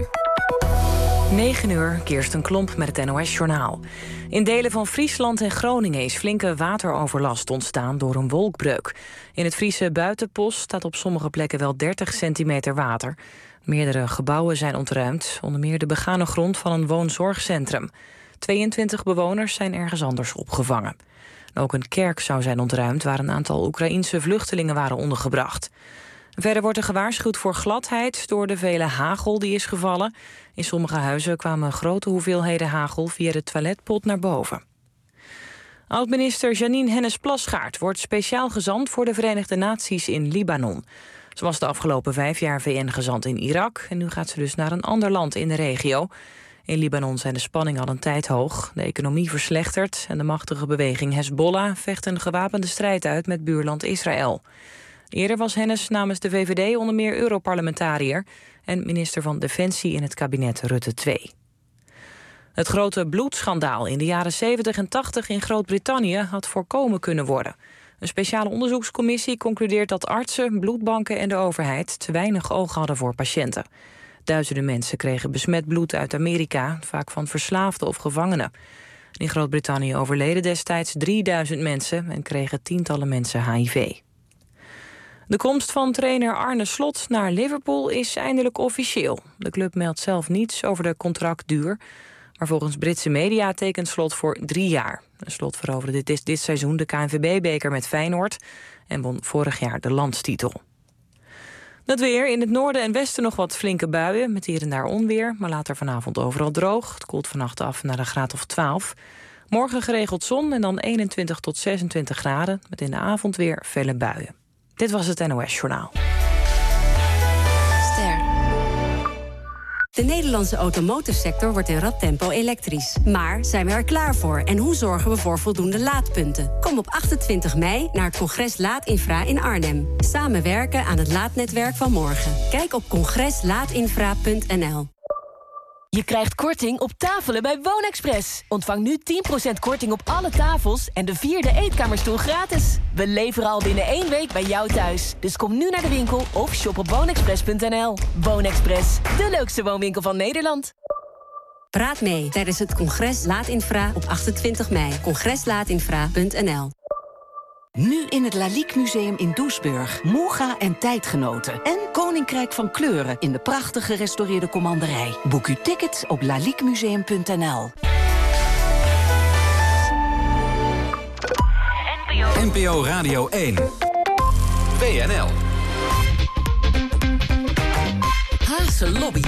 9 uur, Kirsten Klomp met het NOS-journaal. In delen van Friesland en Groningen is flinke wateroverlast ontstaan door een wolkbreuk. In het Friese Buitenpost staat op sommige plekken wel 30 centimeter water. Meerdere gebouwen zijn ontruimd, onder meer de begane grond van een woonzorgcentrum. 22 bewoners zijn ergens anders opgevangen. Ook een kerk zou zijn ontruimd waar een aantal Oekraïense vluchtelingen waren ondergebracht. Verder wordt er gewaarschuwd voor gladheid door de vele hagel die is gevallen. In sommige huizen kwamen grote hoeveelheden hagel via de toiletpot naar boven. Oud-minister Jeanine Hennis-Plasgaard wordt speciaal gezant voor de Verenigde Naties in Libanon. Ze was de afgelopen 5 jaar VN-gezant in Irak en nu gaat ze dus naar een ander land in de regio. In Libanon zijn de spanningen al een tijd hoog, de economie verslechtert en de machtige beweging Hezbollah vecht een gewapende strijd uit met buurland Israël. Eerder was Hennis namens de VVD onder meer Europarlementariër en minister van Defensie in het kabinet Rutte 2. Het grote bloedschandaal in de jaren 70 en 80 in Groot-Brittannië had voorkomen kunnen worden. Een speciale onderzoekscommissie concludeert dat artsen, bloedbanken en de overheid te weinig oog hadden voor patiënten. Duizenden mensen kregen besmet bloed uit Amerika, vaak van verslaafden of gevangenen. In Groot-Brittannië overleden destijds 3000 mensen en kregen tientallen mensen HIV. De komst van trainer Arne Slot naar Liverpool is eindelijk officieel. De club meldt zelf niets over de contractduur. Maar volgens Britse media tekent Slot voor 3 jaar. Slot veroverde dit seizoen de KNVB-beker met Feyenoord en won vorig jaar de landstitel. Het weer. In het noorden en westen nog wat flinke buien met hier en daar onweer. Maar later vanavond overal droog. Het koelt vannacht af naar een graad of 12. Morgen geregeld zon en dan 21 tot 26 graden. Met in de avond weer felle buien. Dit was het NOS-journaal. Ster. De Nederlandse automotive-sector wordt in rap tempo elektrisch. Maar zijn we er klaar voor? En hoe zorgen we voor voldoende laadpunten? Kom op 28 mei naar het congres Laadinfra in Arnhem. Samenwerken aan het laadnetwerk van morgen. Kijk op congreslaadinfra.nl. Je krijgt korting op tafelen bij Woonexpress. Ontvang nu 10% korting op alle tafels en de 4e eetkamerstoel gratis. We leveren al binnen 1 week bij jou thuis. Dus kom nu naar de winkel of shop op woonexpress.nl. Woonexpress, de leukste woonwinkel van Nederland. Praat mee tijdens het congres Laadinfra op 28 mei. congreslaadinfra.nl. Nu in het Lalique Museum in Doesburg. Moega en tijdgenoten. En Koninkrijk van Kleuren in de prachtig gerestaureerde commanderij. Boek uw tickets op laliquemuseum.nl. NPO Radio 1. WNL. Haagse Lobby.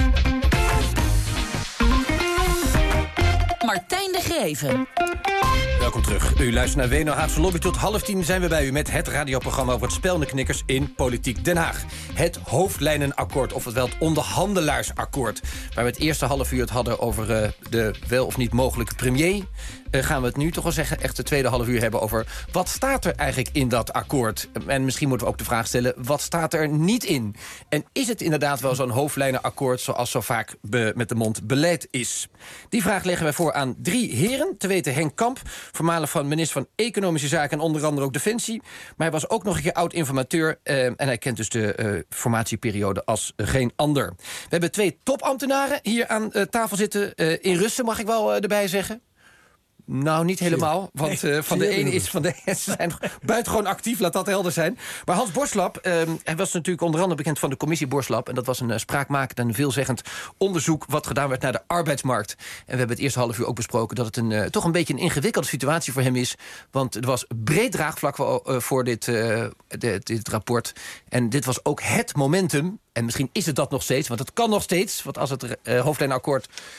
Martijn de Greven. Welkom terug. U luistert naar WNL Haagse Lobby. Tot 9:30 zijn we bij u met het radioprogramma over het spel en de knikkers in Politiek Den Haag. Het hoofdlijnenakkoord, oftewel het onderhandelaarsakkoord. Waar we het eerste half uur het hadden over de wel of niet mogelijke premier. Gaan we het nu toch wel zeggen, echt de tweede half uur hebben over wat staat er eigenlijk in dat akkoord. En misschien moeten we ook de vraag stellen, wat staat er niet in? En is het inderdaad wel zo'n hoofdlijnenakkoord zoals zo vaak met de mond beleid is? Die vraag leggen wij voor aan 3 heren. Te weten Henk Kamp, voormalig van minister van Economische Zaken en onder andere ook Defensie. Maar hij was ook nog een keer oud-informateur en hij kent dus de formatieperiode als geen ander. We hebben 2 topambtenaren hier aan tafel zitten. In rusten mag ik wel erbij zeggen. Nou, niet helemaal, want van de ene is van de ze zijn buitengewoon actief, laat dat helder zijn. Maar Hans Borslap, hij was natuurlijk onder andere bekend van de commissie Borslap. En dat was een spraakmakend en veelzeggend onderzoek wat gedaan werd naar de arbeidsmarkt. En we hebben het eerste half uur ook besproken dat het toch een beetje een ingewikkelde situatie voor hem is. Want er was breed draagvlak voor dit rapport. En dit was ook het momentum. En misschien is het dat nog steeds, want het kan nog steeds. Want als het hoofdlijnenakkoord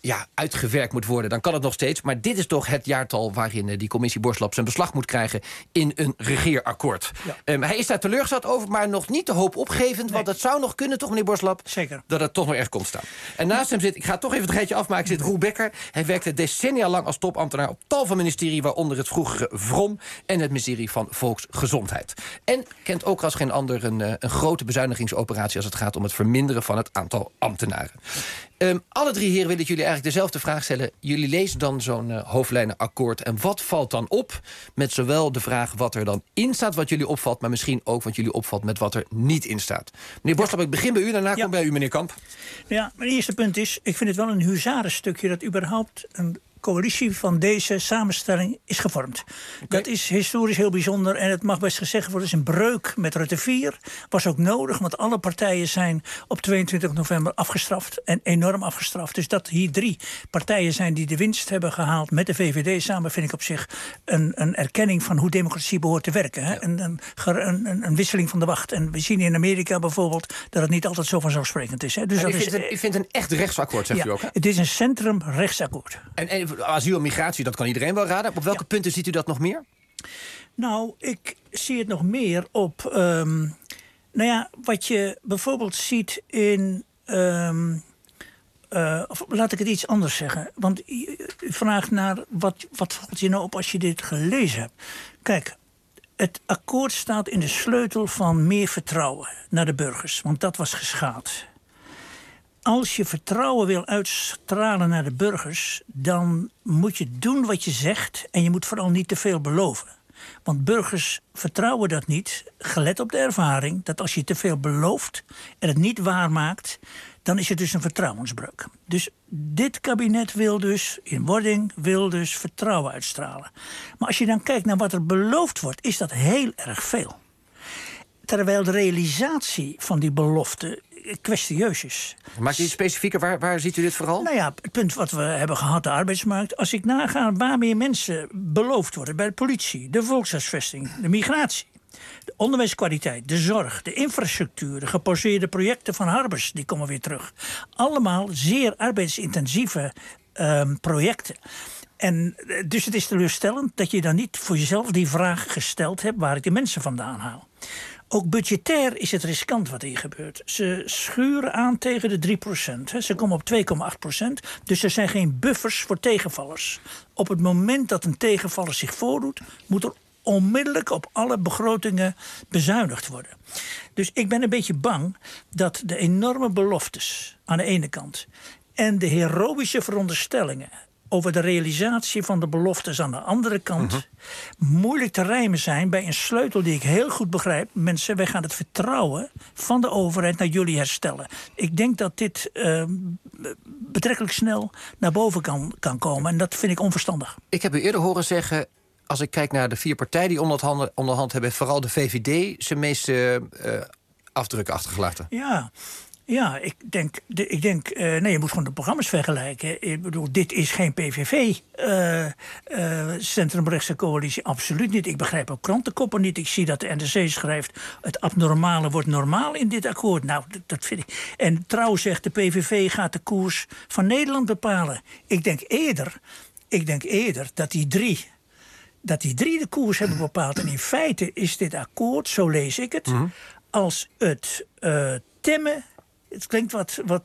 uitgewerkt moet worden, dan kan het nog steeds. Maar dit is toch het jaartal waarin die commissie Borslap zijn beslag moet krijgen in een regeerakkoord. Ja. Hij is daar teleurgesteld over, maar nog niet de hoop opgevend. Nee. Want het zou nog kunnen, toch, meneer Borslap? Zeker. Dat het toch nog ergens komt staan. En naast hem zit, ik ga toch even het rijtje afmaken, zit Roel Becker. Hij werkte decennia lang als topambtenaar op tal van ministerie, waaronder het vroegere VROM en het ministerie van Volksgezondheid. En kent ook als geen ander een grote bezuinigingsoperatie als het gaat om het verminderen van het aantal ambtenaren. Alle drie heren wil ik jullie eigenlijk dezelfde vraag stellen. Jullie lezen dan zo'n hoofdlijnenakkoord. En wat valt dan op met zowel de vraag wat er dan in staat, wat jullie opvalt, maar misschien ook wat jullie opvalt met wat er niet in staat. Meneer Borslap, ik begin bij u, daarna kom bij u, meneer Kamp. Ja, mijn eerste punt is, ik vind het wel een huzarenstukje dat überhaupt een coalitie van deze samenstelling is gevormd. Okay. Dat is historisch heel bijzonder en het mag best gezegd worden, is een breuk met Rutte 4. Was ook nodig, want alle partijen zijn op 22 november afgestraft en enorm afgestraft. Dus dat hier 3 partijen zijn die de winst hebben gehaald met de VVD samen, vind ik op zich een erkenning van hoe democratie behoort te werken. Hè? Ja. Een wisseling van de wacht. En we zien in Amerika bijvoorbeeld dat het niet altijd zo vanzelfsprekend is. Hè? Dus u vindt een echt rechtsakkoord, zegt u ook? Hè? Het is een centrumrechtsakkoord. En asiel en migratie, dat kan iedereen wel raden. Op welke punten ziet u dat nog meer? Nou, ik zie het nog meer op wat je bijvoorbeeld ziet in of laat ik het iets anders zeggen. Want u vraagt naar wat valt je nou op als je dit gelezen hebt. Kijk, het akkoord staat in de sleutel van meer vertrouwen naar de burgers. Want dat was geschaad. Als je vertrouwen wil uitstralen naar de burgers, dan moet je doen wat je zegt en je moet vooral niet te veel beloven. Want burgers vertrouwen dat niet, gelet op de ervaring, dat als je te veel belooft en het niet waarmaakt, dan is het dus een vertrouwensbreuk. Dus dit kabinet wil dus, in wording, wil dus vertrouwen uitstralen. Maar als je dan kijkt naar wat er beloofd wordt, is dat heel erg veel. Terwijl de realisatie van die belofte kwestieus is. Maakt u iets specifieker? Waar ziet u dit vooral? Nou ja, het punt wat we hebben gehad, de arbeidsmarkt. Als ik naga waar meer mensen beloofd worden bij de politie, de volkshuisvesting, de migratie, de onderwijskwaliteit, de zorg, de infrastructuur, de gepauzeerde projecten van Harbers, die komen weer terug. Allemaal zeer arbeidsintensieve projecten. En dus het is teleurstellend dat je dan niet voor jezelf die vraag gesteld hebt waar ik de mensen vandaan haal. Ook budgetair is het riskant wat hier gebeurt. Ze schuren aan tegen de 3%. Ze komen op 2,8%. Dus er zijn geen buffers voor tegenvallers. Op het moment dat een tegenvaller zich voordoet, moet er onmiddellijk op alle begrotingen bezuinigd worden. Dus ik ben een beetje bang dat de enorme beloftes aan de ene kant en de heroïsche veronderstellingen over de realisatie van de beloftes aan de andere kant moeilijk te rijmen zijn bij een sleutel die ik heel goed begrijp. Mensen, wij gaan het vertrouwen van de overheid naar jullie herstellen. Ik denk dat dit betrekkelijk snel naar boven kan komen en dat vind ik onverstandig. Ik heb u eerder horen zeggen, als ik kijk naar de 4 partijen die onderhand hebben, vooral de VVD zijn meeste afdrukken achtergelaten. Ja, ik denk, je moet gewoon de programma's vergelijken. Ik bedoel, dit is geen PVV, centrumrechtse coalitie, absoluut niet. Ik begrijp ook krantenkoppen niet. Ik zie dat de NRC schrijft, het abnormale wordt normaal in dit akkoord. Nou, dat vind ik. En Trouw zegt, de PVV gaat de koers van Nederland bepalen. Ik denk eerder dat die drie de koers hebben bepaald. En in feite is dit akkoord, zo lees ik het, als het temmen. Het klinkt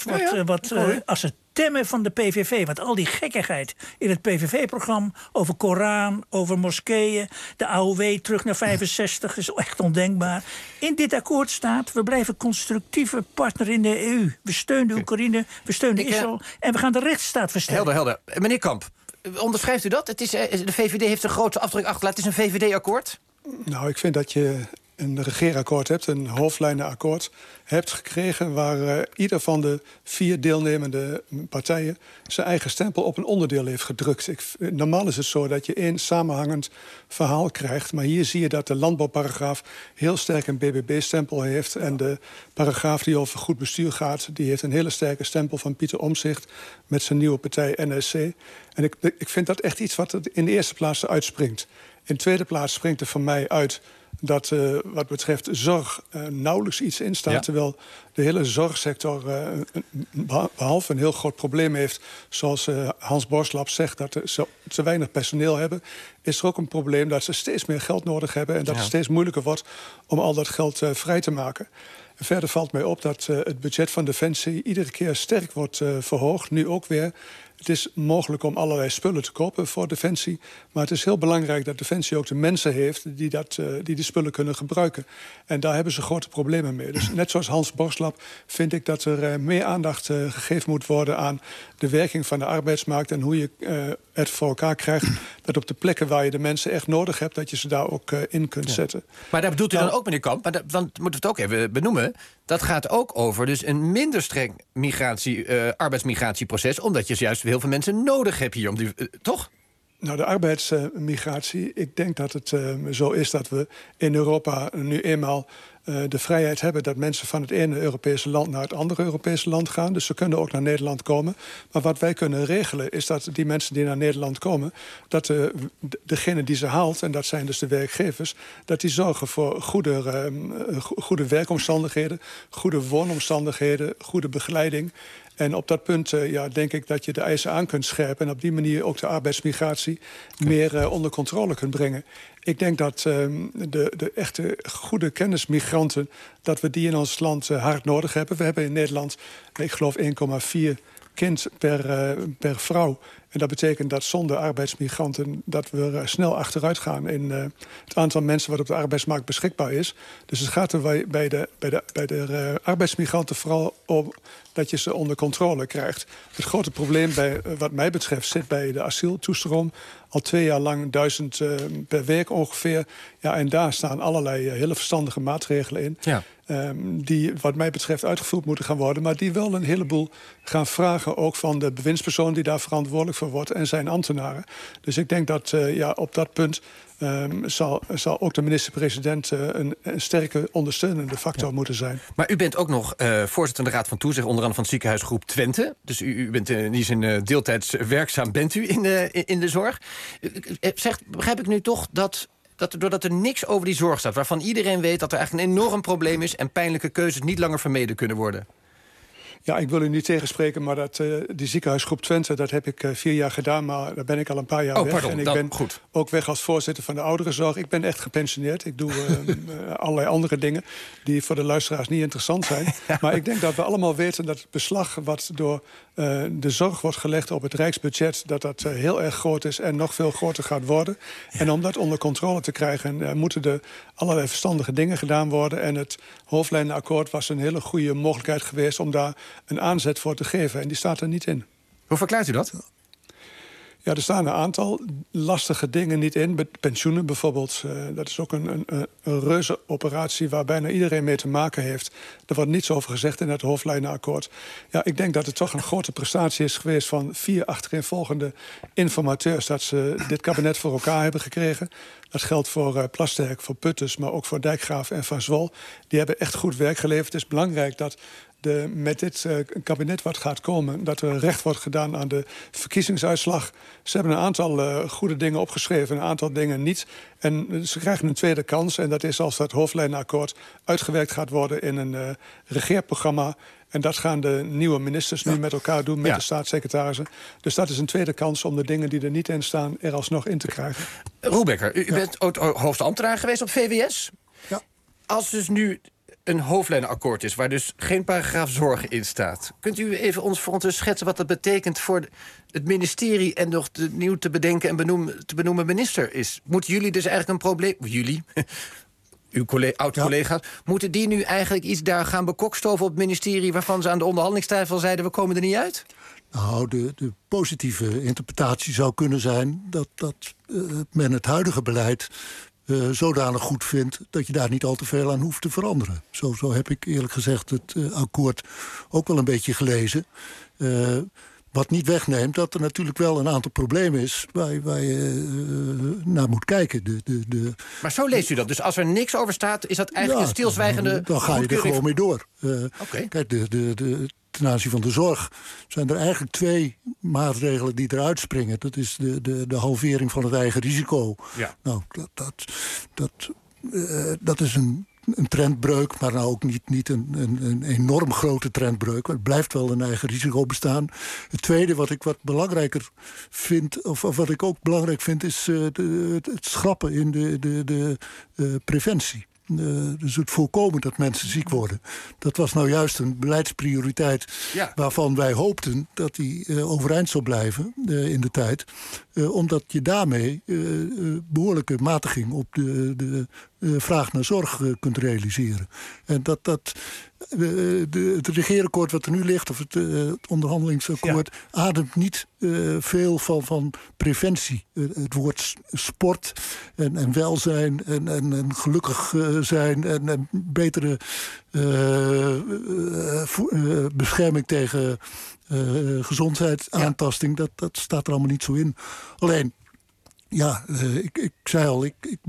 als het temmen van de PVV. Want al die gekkigheid in het PVV-programma over Koran, over moskeeën, de AOW terug naar 65, is echt ondenkbaar. In dit akkoord staat, we blijven constructieve partner in de EU. We steunen de Oekraïne, we steunen Israël en we gaan de rechtsstaat versterken. Helder. Meneer Kamp, onderschrijft u dat? De VVD heeft een grootste afdruk achtergelaten. Het is een VVD-akkoord? Nou, ik vind dat je een regeerakkoord hebt, een hoofdlijnenakkoord hebt gekregen waar ieder van de 4 deelnemende partijen zijn eigen stempel op een onderdeel heeft gedrukt. Normaal is het zo dat je 1 samenhangend verhaal krijgt, maar hier zie je dat de landbouwparagraaf heel sterk een BBB-stempel heeft en de paragraaf die over goed bestuur gaat, die heeft een hele sterke stempel van Pieter Omtzigt met zijn nieuwe partij NSC. En ik vind dat echt iets wat in de eerste plaats uitspringt. In de tweede plaats springt er voor mij uit dat wat betreft zorg nauwelijks iets in staat. Ja. Terwijl de hele zorgsector behalve een heel groot probleem heeft, zoals Hans Borslap zegt, dat ze te weinig personeel hebben, is er ook een probleem dat ze steeds meer geld nodig hebben en dat het steeds moeilijker wordt om al dat geld vrij te maken. En verder valt mij op dat het budget van Defensie iedere keer sterk wordt verhoogd, nu ook weer. Het is mogelijk om allerlei spullen te kopen voor Defensie. Maar het is heel belangrijk dat Defensie ook de mensen heeft die die spullen kunnen gebruiken. En daar hebben ze grote problemen mee. Dus net zoals Hans Borslap vind ik dat er meer aandacht gegeven moet worden aan de werking van de arbeidsmarkt en hoe je het voor elkaar krijgt dat op de plekken waar je de mensen echt nodig hebt, dat je ze daar ook in kunt zetten. Maar daar bedoelt u dan ook, meneer Kamp, maar dan moeten we het ook even benoemen. Dat gaat ook over dus een minder streng arbeidsmigratieproces, omdat je juist heel veel mensen nodig hebt hier om die, toch? Nou, de arbeidsmigratie, ik denk dat het zo is dat we in Europa nu eenmaal de vrijheid hebben dat mensen van het ene Europese land naar het andere Europese land gaan. Dus ze kunnen ook naar Nederland komen. Maar wat wij kunnen regelen is dat die mensen die naar Nederland komen, dat degene die ze haalt, en dat zijn dus de werkgevers, dat die zorgen voor goede werkomstandigheden, goede woonomstandigheden, goede begeleiding. En op dat punt denk ik dat je de eisen aan kunt scherpen en op die manier ook de arbeidsmigratie meer onder controle kunt brengen. Ik denk dat de echte goede kennismigranten, dat we die in ons land hard nodig hebben. We hebben in Nederland, ik geloof 1,4 kind per vrouw. En dat betekent dat zonder arbeidsmigranten dat we snel achteruit gaan in het aantal mensen wat op de arbeidsmarkt beschikbaar is. Dus het gaat er bij de arbeidsmigranten vooral om dat je ze onder controle krijgt. Het grote probleem wat mij betreft zit bij de asieltoestroom. Al 2 jaar lang 1000 per week ongeveer. Ja, en daar staan allerlei hele verstandige maatregelen in. Ja. Die wat mij betreft uitgevoerd moeten gaan worden. Maar die wel een heleboel gaan vragen ook van de bewindspersoon die daar verantwoordelijk voor wordt en zijn ambtenaren. Dus ik denk dat op dat punt zal ook de minister-president een sterke ondersteunende factor moeten zijn. Maar u bent ook nog voorzitter van de Raad van Toezicht, onder andere van het ziekenhuisgroep Twente. Dus u bent in die zin deeltijds werkzaam bent u in de zorg. Begrijp ik nu toch dat doordat er niks over die zorg staat, waarvan iedereen weet dat er eigenlijk een enorm probleem is en pijnlijke keuzes niet langer vermeden kunnen worden? Ja, ik wil u niet tegenspreken, maar die ziekenhuisgroep Twente, dat heb ik 4 jaar gedaan, maar daar ben ik al een paar jaar weg. Pardon, en ik ben ook weg als voorzitter van de ouderenzorg. Ik ben echt gepensioneerd. Ik doe allerlei andere dingen die voor de luisteraars niet interessant zijn. Ja. Maar ik denk dat we allemaal weten dat het beslag wat door de zorg wordt gelegd op het rijksbudget, dat heel erg groot is en nog veel groter gaat worden. Ja. En om dat onder controle te krijgen, moeten er allerlei verstandige dingen gedaan worden. En het hoofdlijnenakkoord was een hele goede mogelijkheid geweest om daar een aanzet voor te geven. En die staat er niet in. Hoe verklaart u dat? Ja, er staan een aantal lastige dingen niet in. Pensioenen bijvoorbeeld. Dat is ook een reuze operatie waar bijna iedereen mee te maken heeft. Er wordt niets over gezegd in het hoofdlijnenakkoord. Ja, ik denk dat het toch een grote prestatie is geweest van 4 achtereenvolgende informateurs dat ze dit kabinet voor elkaar hebben gekregen. Dat geldt voor Plasterk, voor Putters, maar ook voor Dijkgraaf en Van Zwol. Die hebben echt goed werk geleverd. Het is belangrijk dat met dit kabinet wat gaat komen, dat er recht wordt gedaan aan de verkiezingsuitslag. Ze hebben een aantal goede dingen opgeschreven, een aantal dingen niet. En ze krijgen een tweede kans. En dat is als dat hoofdlijnenakkoord uitgewerkt gaat worden in een regeerprogramma. En dat gaan de nieuwe ministers nu met elkaar doen, met de staatssecretarissen. Dus dat is een tweede kans om de dingen die er niet in staan er alsnog in te krijgen. Roelbecker, u bent ook hoofdambtenaar geweest op VWS. Ja. Als dus nu een hoofdlijnenakkoord is, waar dus geen paragraaf zorg in staat, kunt u even voor ons schetsen wat dat betekent voor het ministerie en nog de nieuw te bedenken en te benoemen minister is? Moeten jullie dus eigenlijk een probleem... Jullie, uw oud-collega's, moeten die nu eigenlijk iets daar gaan bekokstoven op het ministerie waarvan ze aan de onderhandelingstafel zeiden, we komen er niet uit? Nou, de positieve interpretatie zou kunnen zijn dat men het huidige beleid zodanig goed vindt dat je daar niet al te veel aan hoeft te veranderen. Zo heb ik eerlijk gezegd het akkoord ook wel een beetje gelezen. Wat niet wegneemt dat er natuurlijk wel een aantal problemen is waar je naar moet kijken. Maar zo leest u dat. Dus als er niks over staat, is dat eigenlijk een stilzwijgende... Dan ga je er gewoon mee door. Kijk, ten aanzien van de zorg zijn er eigenlijk 2 maatregelen die eruit springen. Dat is de halvering van het eigen risico. Ja. Nou, dat dat is een trendbreuk, maar nou ook niet een enorm grote trendbreuk. Het blijft wel een eigen risico bestaan. Het tweede wat belangrijker vind, of wat ik ook belangrijk vind, is het schrappen in de preventie. Dus het voorkomen dat mensen ziek worden. Dat was nou juist een beleidsprioriteit waarvan wij hoopten dat die overeind zou blijven in de tijd. Omdat je daarmee behoorlijke matiging op de vraag naar zorg kunt realiseren. En het regeerakkoord wat er nu ligt, of het onderhandelingsakkoord, ademt niet veel van preventie. Het woord sport en welzijn en gelukkig zijn en betere bescherming tegen gezondheidsaantasting, dat staat er allemaal niet zo in. Alleen, ik zei al, ik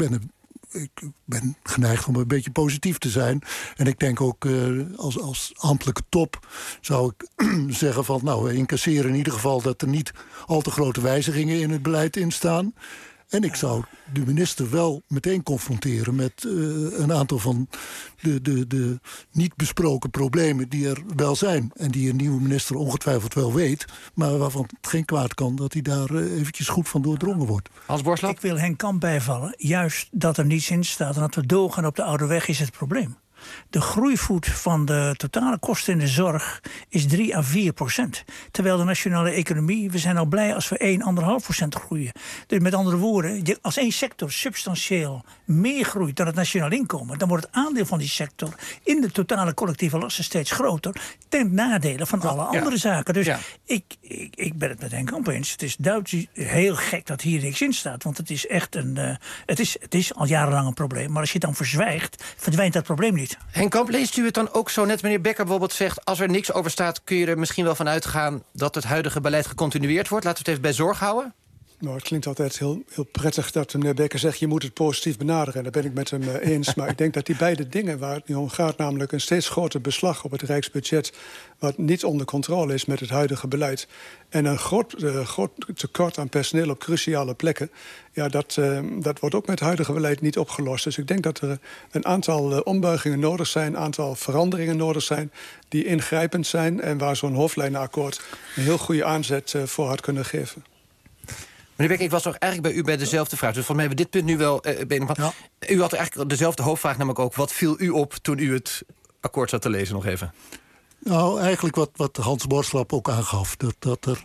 ben geneigd om een beetje positief te zijn. En ik denk ook als ambtelijke top zou ik zeggen van, we incasseren in ieder geval dat er niet al te grote wijzigingen in het beleid in staan. En ik zou de minister wel meteen confronteren met een aantal van de niet besproken problemen die er wel zijn. En die een nieuwe minister ongetwijfeld wel weet. Maar waarvan het geen kwaad kan dat hij daar eventjes goed van doordrongen wordt. Hans Borslap? Ik wil Henk Kamp bijvallen. Juist dat er niets in staat en dat we doorgaan op de oude weg is het probleem. De groeivoet van de totale kosten in de zorg is 3 à 4%. Terwijl de nationale economie, we zijn al blij als we 1,5% groeien. Dus met andere woorden, als één sector substantieel meer groeit dan het nationaal inkomen, dan wordt het aandeel van die sector in de totale collectieve lasten steeds groter, ten nadele van alle andere zaken. Dus ik ben het met Henk Kamp eens. Het is duidelijk heel gek dat hier niks in staat, want het is echt het is al jarenlang een probleem. Maar als je het dan verzwijgt, verdwijnt dat probleem niet. Henk Kamp, leest u het dan ook zo, net meneer Becker bijvoorbeeld zegt, als er niks over staat, kun je er misschien wel van uitgaan dat het huidige beleid gecontinueerd wordt? Laten we het even bij zorg houden. Nou, het klinkt altijd heel prettig dat meneer Becker zegt, je moet het positief benaderen. En daar ben ik met hem eens. Maar ik denk dat die beide dingen waar het nu om gaat, namelijk een steeds groter beslag op het rijksbudget, wat niet onder controle is met het huidige beleid, en een groot tekort aan personeel op cruciale plekken, dat wordt ook met het huidige beleid niet opgelost. Dus ik denk dat er een aantal ombuigingen nodig zijn, een aantal veranderingen nodig zijn die ingrijpend zijn en waar zo'n hoofdlijnenakkoord een heel goede aanzet voor had kunnen geven. Meneer Becker, ik was toch eigenlijk bij u bij dezelfde vraag. Dus volgens mij hebben we dit punt nu wel... U had eigenlijk dezelfde hoofdvraag, namelijk ook, wat viel u op toen u het akkoord zat te lezen nog even? Nou, eigenlijk wat Hans Borslap ook aangaf. Dat er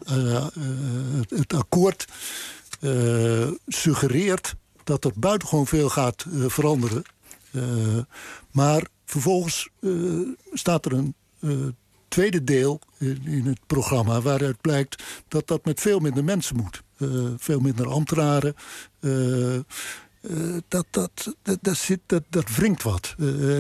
het akkoord suggereert dat er buitengewoon veel gaat veranderen. Maar vervolgens staat er een tweede deel in het programma waaruit blijkt dat dat met veel minder mensen moet. Veel minder ambtenaren. Dat wringt wat.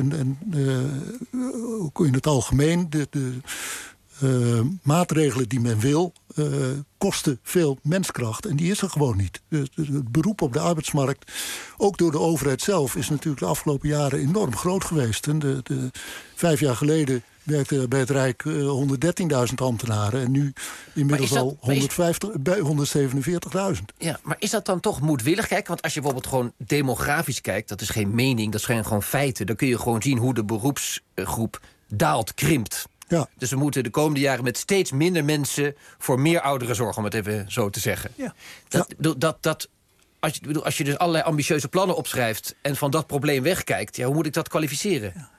Ook in het algemeen, de maatregelen die men wil, kosten veel menskracht. En die is er gewoon niet. Het beroep op de arbeidsmarkt, ook door de overheid zelf, is natuurlijk de afgelopen jaren enorm groot geweest. En 5 jaar geleden werkte bij het Rijk 113.000 ambtenaren. En nu inmiddels al 147.000. Ja, maar is dat dan toch moedwillig? Kijk, want als je bijvoorbeeld gewoon demografisch kijkt, dat is geen mening, dat zijn gewoon feiten. Dan kun je gewoon zien hoe de beroepsgroep daalt, krimpt. Ja. Dus we moeten de komende jaren met steeds minder mensen voor meer ouderen zorgen, om het even zo te zeggen. Ja. Als je dus allerlei ambitieuze plannen opschrijft en van dat probleem wegkijkt, hoe moet ik dat kwalificeren? Ja.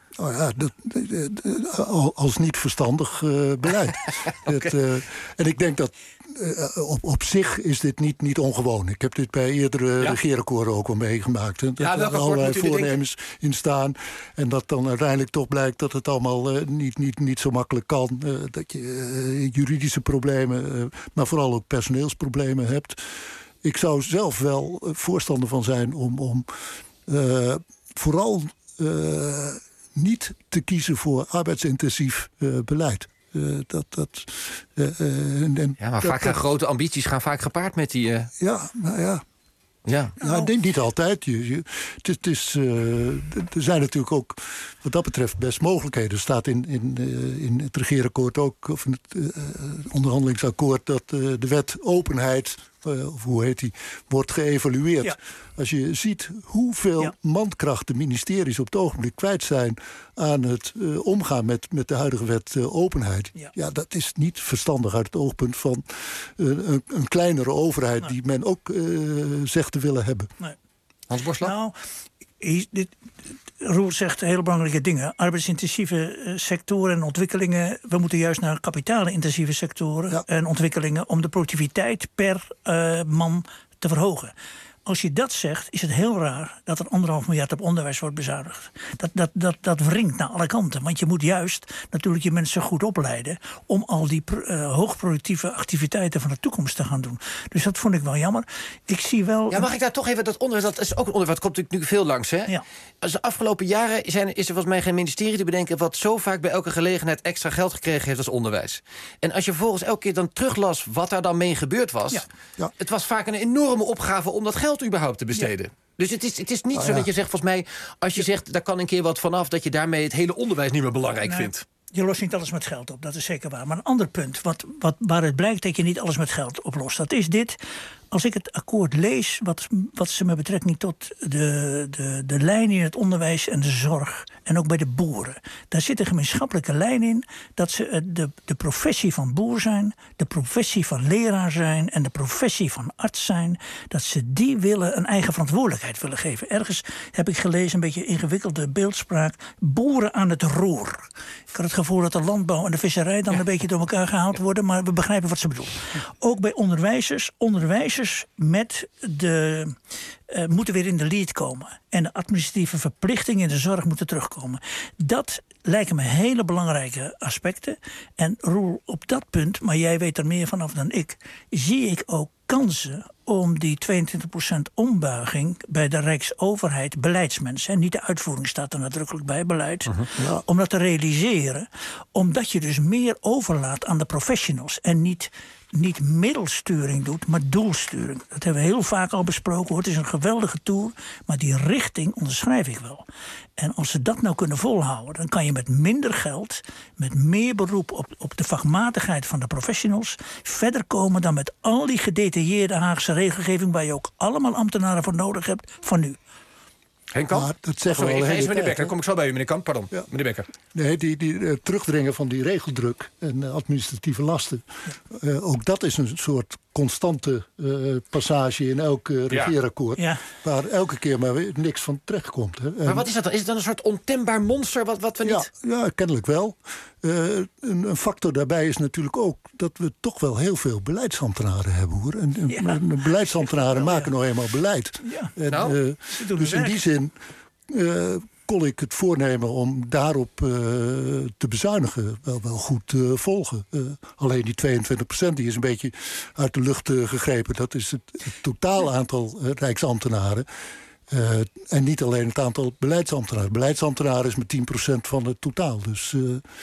Als niet verstandig beleid. Okay. En ik denk dat op zich is dit niet ongewoon. Ik heb dit bij eerdere regeerakkoorden ook al meegemaakt. Dat er allerlei voornemens in staan. En dat dan uiteindelijk toch blijkt dat het allemaal niet zo makkelijk kan. Dat je juridische problemen, maar vooral ook personeelsproblemen hebt. Ik zou zelf wel voorstander van zijn om vooral niet te kiezen voor arbeidsintensief beleid. Maar vaak gaan grote ambities vaak gepaard met die... Niet altijd. Er zijn natuurlijk ook wat dat betreft best mogelijkheden. Er staat in het regeerakkoord ook, of in het onderhandelingsakkoord, dat de wet openheid of hoe heet die, wordt geëvalueerd. Ja. Als je ziet hoeveel mankracht de ministeries op het ogenblik kwijt zijn aan het omgaan met de huidige wet openheid. Ja, dat is niet verstandig uit het oogpunt van een kleinere overheid die men ook zegt te willen hebben. Nee. Hans Borstlap? Nou, Roel zegt hele belangrijke dingen. Arbeidsintensieve sectoren en ontwikkelingen. We moeten juist naar kapitaalintensieve sectoren en ontwikkelingen om de productiviteit per man te verhogen. Als je dat zegt, is het heel raar dat er 1,5 miljard op onderwijs wordt bezuinigd. Dat wringt naar alle kanten. Want je moet juist natuurlijk je mensen goed opleiden om al die hoogproductieve activiteiten van de toekomst te gaan doen. Dus dat vond ik wel jammer. Ik zie wel. Ja, mag ik daar toch even dat onderwijs? Dat is ook een onderwerp, dat komt natuurlijk nu veel langs. Hè? Ja. Als de afgelopen jaren is er volgens mij geen ministerie te bedenken wat zo vaak bij elke gelegenheid extra geld gekregen heeft als onderwijs. En als je vervolgens elke keer dan teruglas wat daar dan mee gebeurd was, het was vaak een enorme opgave om dat geld überhaupt te besteden. Ja. Dus het is niet zo dat je zegt, volgens mij, als je zegt, daar kan een keer wat vanaf, dat je daarmee het hele onderwijs niet meer belangrijk vindt. Je lost niet alles met geld op, dat is zeker waar. Maar een ander punt, waar het blijkt dat je niet alles met geld oplost, dat is dit. Als ik het akkoord lees, wat ze met betrekking tot de lijn in het onderwijs en de zorg, en ook bij de boeren, daar zit een gemeenschappelijke lijn in dat ze de professie van boer zijn, de professie van leraar zijn en de professie van arts zijn, dat ze die willen een eigen verantwoordelijkheid willen geven. Ergens heb ik gelezen, een beetje ingewikkelde beeldspraak, boeren aan het roer. Ik had het gevoel dat de landbouw en de visserij dan een beetje door elkaar gehaald worden, maar we begrijpen wat ze bedoelen. Ook bij onderwijzers met moeten weer in de lead komen. En de administratieve verplichtingen in de zorg moeten terugkomen. Dat lijken me hele belangrijke aspecten. En Roel, op dat punt, maar jij weet er meer vanaf dan ik, zie ik ook kansen om die 22% ombuiging bij de Rijksoverheid, beleidsmensen, en niet de uitvoering staat er nadrukkelijk bij, beleid, om dat te realiseren. Omdat je dus meer overlaat aan de professionals en niet middelsturing doet, maar doelsturing. Dat hebben we heel vaak al besproken. Het is een geweldige tour, maar die richting onderschrijf ik wel. En als ze dat nou kunnen volhouden, dan kan je met minder geld, met meer beroep op de vakmatigheid van de professionals, verder komen dan met al die gedetailleerde Haagse regelgeving waar je ook allemaal ambtenaren voor nodig hebt van nu. Henk Kamp? Dat zeggen we al meneer Bekker, dan kom ik zo bij u, meneer Kamp. Pardon, meneer Bekker. Nee, die terugdringen van die regeldruk en administratieve lasten, ook dat is een soort constante passage in elk regeerakkoord, waar elke keer maar weer niks van terechtkomt. Hè. Maar wat is dat dan? Is het dan een soort ontembaar monster wat we niet... Ja, kennelijk wel. Een factor daarbij is natuurlijk ook dat we toch wel heel veel beleidsambtenaren hebben, hoor. En beleidsambtenaren maken nou eenmaal beleid. Ja. En, dus in die zin kon ik het voornemen om daarop te bezuinigen wel goed volgen. Alleen die 22% die is een beetje uit de lucht gegrepen. Dat is het totaal aantal Rijksambtenaren. En niet alleen het aantal beleidsambtenaren. Beleidsambtenaren is met 10% van het totaal. Dus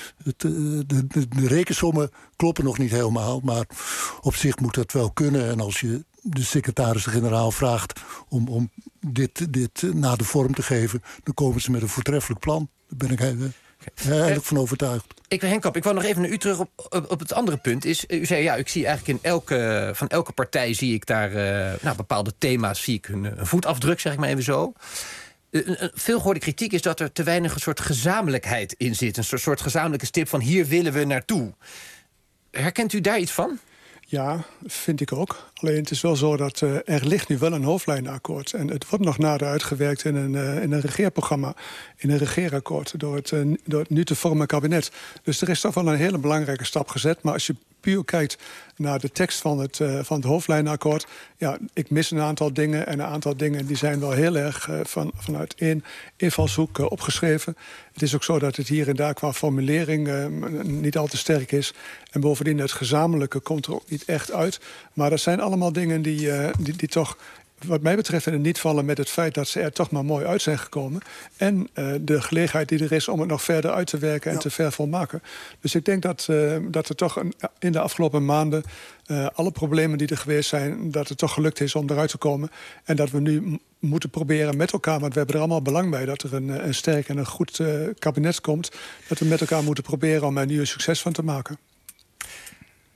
de rekensommen kloppen nog niet helemaal. Maar op zich moet dat wel kunnen. En als je de secretaris-generaal vraagt om dit naar de vorm te geven, dan komen ze met een voortreffelijk plan. Daar ben ik eigenlijk van overtuigd. Henk Kamp, ik wou nog even naar u terug op het andere punt. U zei, ik zie eigenlijk van elke partij zie ik daar bepaalde thema's, zie ik een voetafdruk, zeg ik maar even zo. Veel gehoorde kritiek is dat er te weinig een soort gezamenlijkheid in zit. Een soort gezamenlijke stip van hier willen we naartoe. Herkent u daar iets van? Ja, vind ik ook. Alleen het is wel zo dat er ligt nu wel een hoofdlijnenakkoord. En het wordt nog nader uitgewerkt in een regeerprogramma, in een regeerakkoord, door het nu te vormen kabinet. Dus er is toch wel een hele belangrijke stap gezet. Maar als je puur kijkt naar de tekst van het hoofdlijnenakkoord, ik mis een aantal dingen. En een aantal dingen die zijn wel heel erg vanuit één invalshoek opgeschreven. Het is ook zo dat het hier en daar qua formulering niet al te sterk is. En bovendien het gezamenlijke komt er ook niet echt uit. Maar dat zijn allemaal dingen die toch, wat mij betreft, in het niet vallen met het feit dat ze er toch maar mooi uit zijn gekomen. En de gelegenheid die er is om het nog verder uit te werken en te vervolmaken. Dus ik denk dat er toch in de afgelopen maanden alle problemen die er geweest zijn, dat het toch gelukt is om eruit te komen. En dat we nu moeten proberen met elkaar, want we hebben er allemaal belang bij dat er een sterk en een goed kabinet komt, dat we met elkaar moeten proberen om er nu een succes van te maken.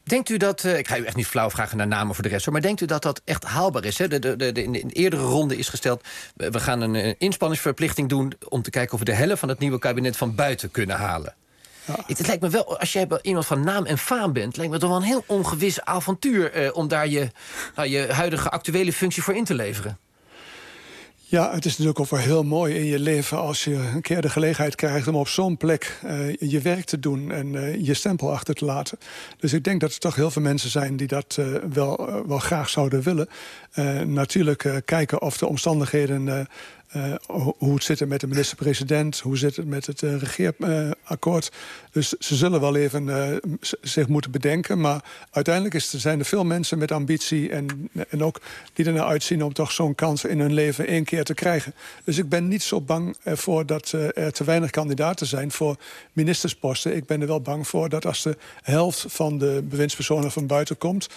Denkt u dat, ik ga u echt niet flauw vragen naar namen voor de rest, maar denkt u dat dat echt haalbaar is? Hè? In de eerdere ronde is gesteld, we gaan een inspanningsverplichting doen om te kijken of we de helft van het nieuwe kabinet van buiten kunnen halen. Ja. Het lijkt me wel, als jij iemand van naam en faam bent, lijkt me toch wel een heel ongewis avontuur om daar je huidige actuele functie voor in te leveren. Ja, het is natuurlijk ook wel heel mooi in je leven als je een keer de gelegenheid krijgt om op zo'n plek je werk te doen en je stempel achter te laten. Dus ik denk dat er toch heel veel mensen zijn die dat wel graag zouden willen. Natuurlijk kijken of de omstandigheden, hoe het zit met de minister-president, hoe zit het met het regeerakkoord. Dus ze zullen wel even zich moeten bedenken. Maar uiteindelijk zijn er veel mensen met ambitie en ook die ernaar uitzien om toch zo'n kans in hun leven 1 keer te krijgen. Dus ik ben niet zo bang voor dat er te weinig kandidaten zijn voor ministersposten. Ik ben er wel bang voor dat als de helft van de bewindspersonen van buiten komt,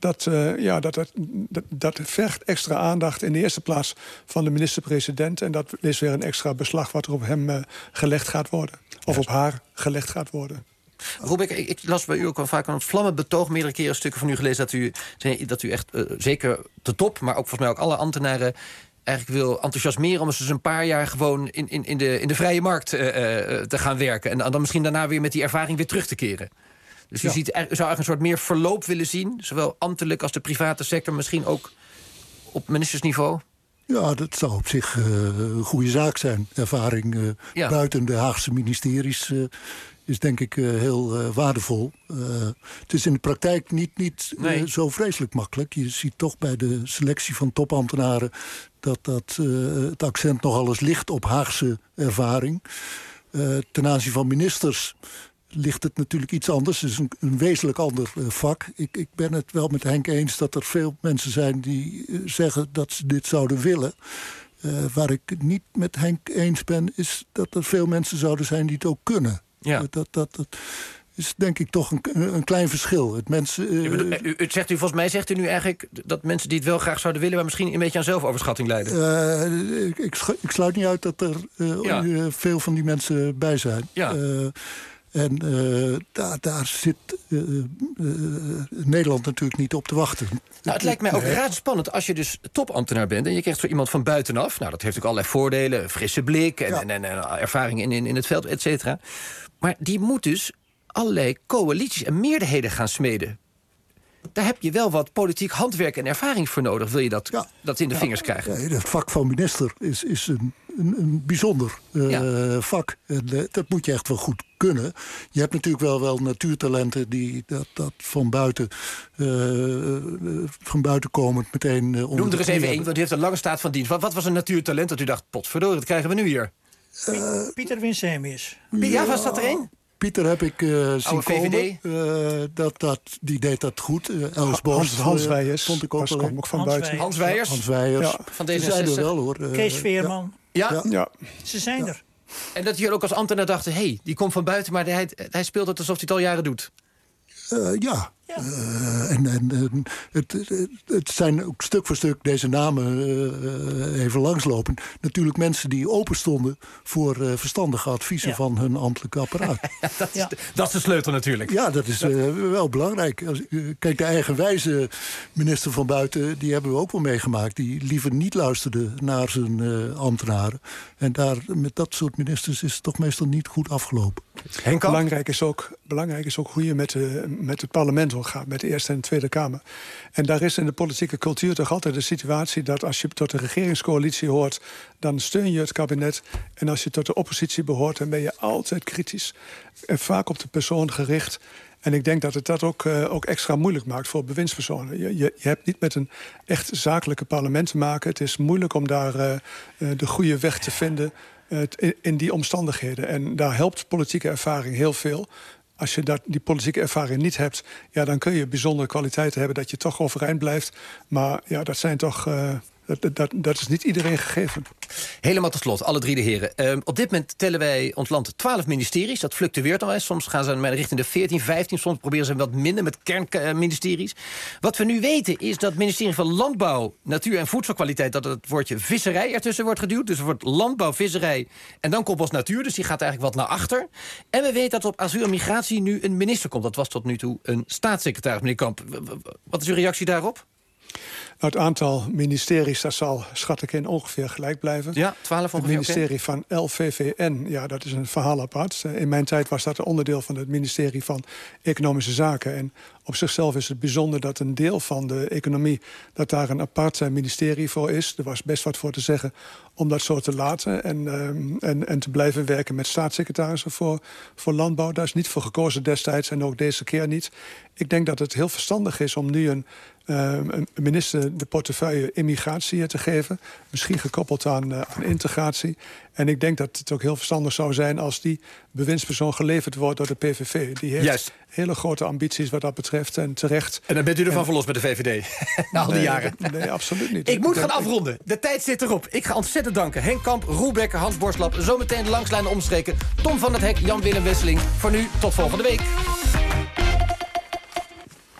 dat vergt extra aandacht in de eerste plaats van de minister-president. En dat is weer een extra beslag wat er op hem gelegd gaat worden. Of op haar gelegd gaat worden. Rob, ik las bij u ook wel vaak een vlammend betoog, meerdere keren stukken van u gelezen, dat u echt zeker de top, maar ook volgens mij ook alle ambtenaren eigenlijk wil enthousiasmeren om eens een paar jaar gewoon in de vrije markt te gaan werken. En dan misschien daarna weer met die ervaring weer terug te keren. Dus u zou eigenlijk een soort meer verloop willen zien, zowel ambtelijk als de private sector, misschien ook op ministersniveau? Ja, dat zou op zich een goede zaak zijn. Ervaring buiten de Haagse ministeries is denk ik heel waardevol. Het is in de praktijk niet zo vreselijk makkelijk. Je ziet toch bij de selectie van topambtenaren dat het accent nogal eens ligt op Haagse ervaring. Ten aanzien van ministers ligt het natuurlijk iets anders. Het is een wezenlijk ander vak. Ik ben het wel met Henk eens dat er veel mensen zijn die zeggen dat ze dit zouden willen. Waar ik het niet met Henk eens ben, is dat er veel mensen zouden zijn die het ook kunnen. Ja. Dat is denk ik toch een klein verschil. Volgens mij zegt u nu eigenlijk dat mensen die het wel graag zouden willen, maar misschien een beetje aan zelfoverschatting lijden. Ik sluit niet uit dat er veel van die mensen bij zijn. Ja. En daar zit Nederland natuurlijk niet op te wachten. Nou, het lijkt mij ook raadspannend als je dus topambtenaar bent en je krijgt zo iemand van buitenaf. Nou, dat heeft ook allerlei voordelen, frisse blik en ervaring in het veld, et cetera. Maar die moet dus allerlei coalities en meerderheden gaan smeden. Daar heb je wel wat politiek handwerk en ervaring voor nodig. Wil je dat in de vingers krijgen? Ja, het vak van minister is een bijzonder vak. En dat moet je echt wel goed kunnen. Je hebt natuurlijk wel natuurtalenten die dat van buiten komend meteen Noem er eens even één, want u heeft een lange staat van dienst. Wat was een natuurtalent dat u dacht, potverdorie, dat krijgen we nu hier? Pieter Winsemius. Ja, was dat er één? Pieter heb ik zien komen. Die deed dat goed. Els Borst. Hans Weijers. Vond ik ook van buiten. Hans Weijers. Ja. Van deze zijn er wel, hoor. Kees Veerman. Ja. Ze zijn er. En dat jullie ook als ambtenaar dachten, die komt van buiten, maar hij speelt het alsof hij het al jaren doet. Ja. Het zijn ook stuk voor stuk, deze namen even langslopen, natuurlijk mensen die open stonden voor verstandige adviezen van hun ambtelijke apparaat. Dat is de sleutel natuurlijk. Ja, dat is wel belangrijk. Kijk, de eigenwijze minister van Buiten, die hebben we ook wel meegemaakt, die liever niet luisterde naar zijn ambtenaren. En met dat soort ministers is het toch meestal niet goed afgelopen. Belangrijk is ook hoe je met het parlement gaat, met de Eerste en de Tweede Kamer. En daar is in de politieke cultuur toch altijd de situatie dat als je tot de regeringscoalitie hoort, dan steun je het kabinet. En als je tot de oppositie behoort, dan ben je altijd kritisch. En vaak op de persoon gericht. En ik denk dat het dat ook extra moeilijk maakt voor bewindspersonen. Je hebt niet met een echt zakelijke parlement te maken. Het is moeilijk om daar de goede weg te vinden in die omstandigheden. En daar helpt politieke ervaring heel veel. Als je die politieke ervaring niet hebt, dan kun je bijzondere kwaliteiten hebben dat je toch overeind blijft. Maar dat zijn toch Dat is niet iedereen gegeven. Helemaal tot slot, alle 3 de heren. Op dit moment tellen wij ons land 12 ministeries. Dat fluctueert dan wel eens. Soms gaan ze richting de 14, 15. Soms proberen ze wat minder met kernministeries. Wat we nu weten is dat het ministerie van Landbouw, Natuur en Voedselkwaliteit, dat het woordje visserij ertussen wordt geduwd. Dus er wordt landbouw, visserij en dan komt pas natuur. Dus die gaat eigenlijk wat naar achter. En we weten dat op asiel en migratie nu een minister komt. Dat was tot nu toe een staatssecretaris, meneer Kamp. Wat is uw reactie daarop? Het aantal ministeries, dat zal, schat ik in, ongeveer gelijk blijven. Ja, 12 ongeveer. Het ministerie van LVVN, ja, dat is een verhaal apart. In mijn tijd was dat een onderdeel van het ministerie van Economische Zaken. En op zichzelf is het bijzonder dat een deel van de economie, dat daar een apart ministerie voor is. Er was best wat voor te zeggen om dat zo te laten en te blijven werken met staatssecretarissen voor landbouw. Daar is niet voor gekozen destijds en ook deze keer niet. Ik denk dat het heel verstandig is om nu een minister de portefeuille immigratie te geven. Misschien gekoppeld aan integratie. En ik denk dat het ook heel verstandig zou zijn als die bewindspersoon geleverd wordt door de PVV. Die heeft hele grote ambities wat dat betreft en terecht. En dan bent u ervan verlost met de VVD, na al die jaren. Nee, absoluut niet. Ik moet gaan afronden. De tijd zit erop. Ik ga ontzettend danken. Henk Kamp, Roel Becker, Hans Borslap. Zometeen de langslijnen omstreken. Tom van het Hek, Jan-Willem Wesseling. Voor nu, tot volgende week.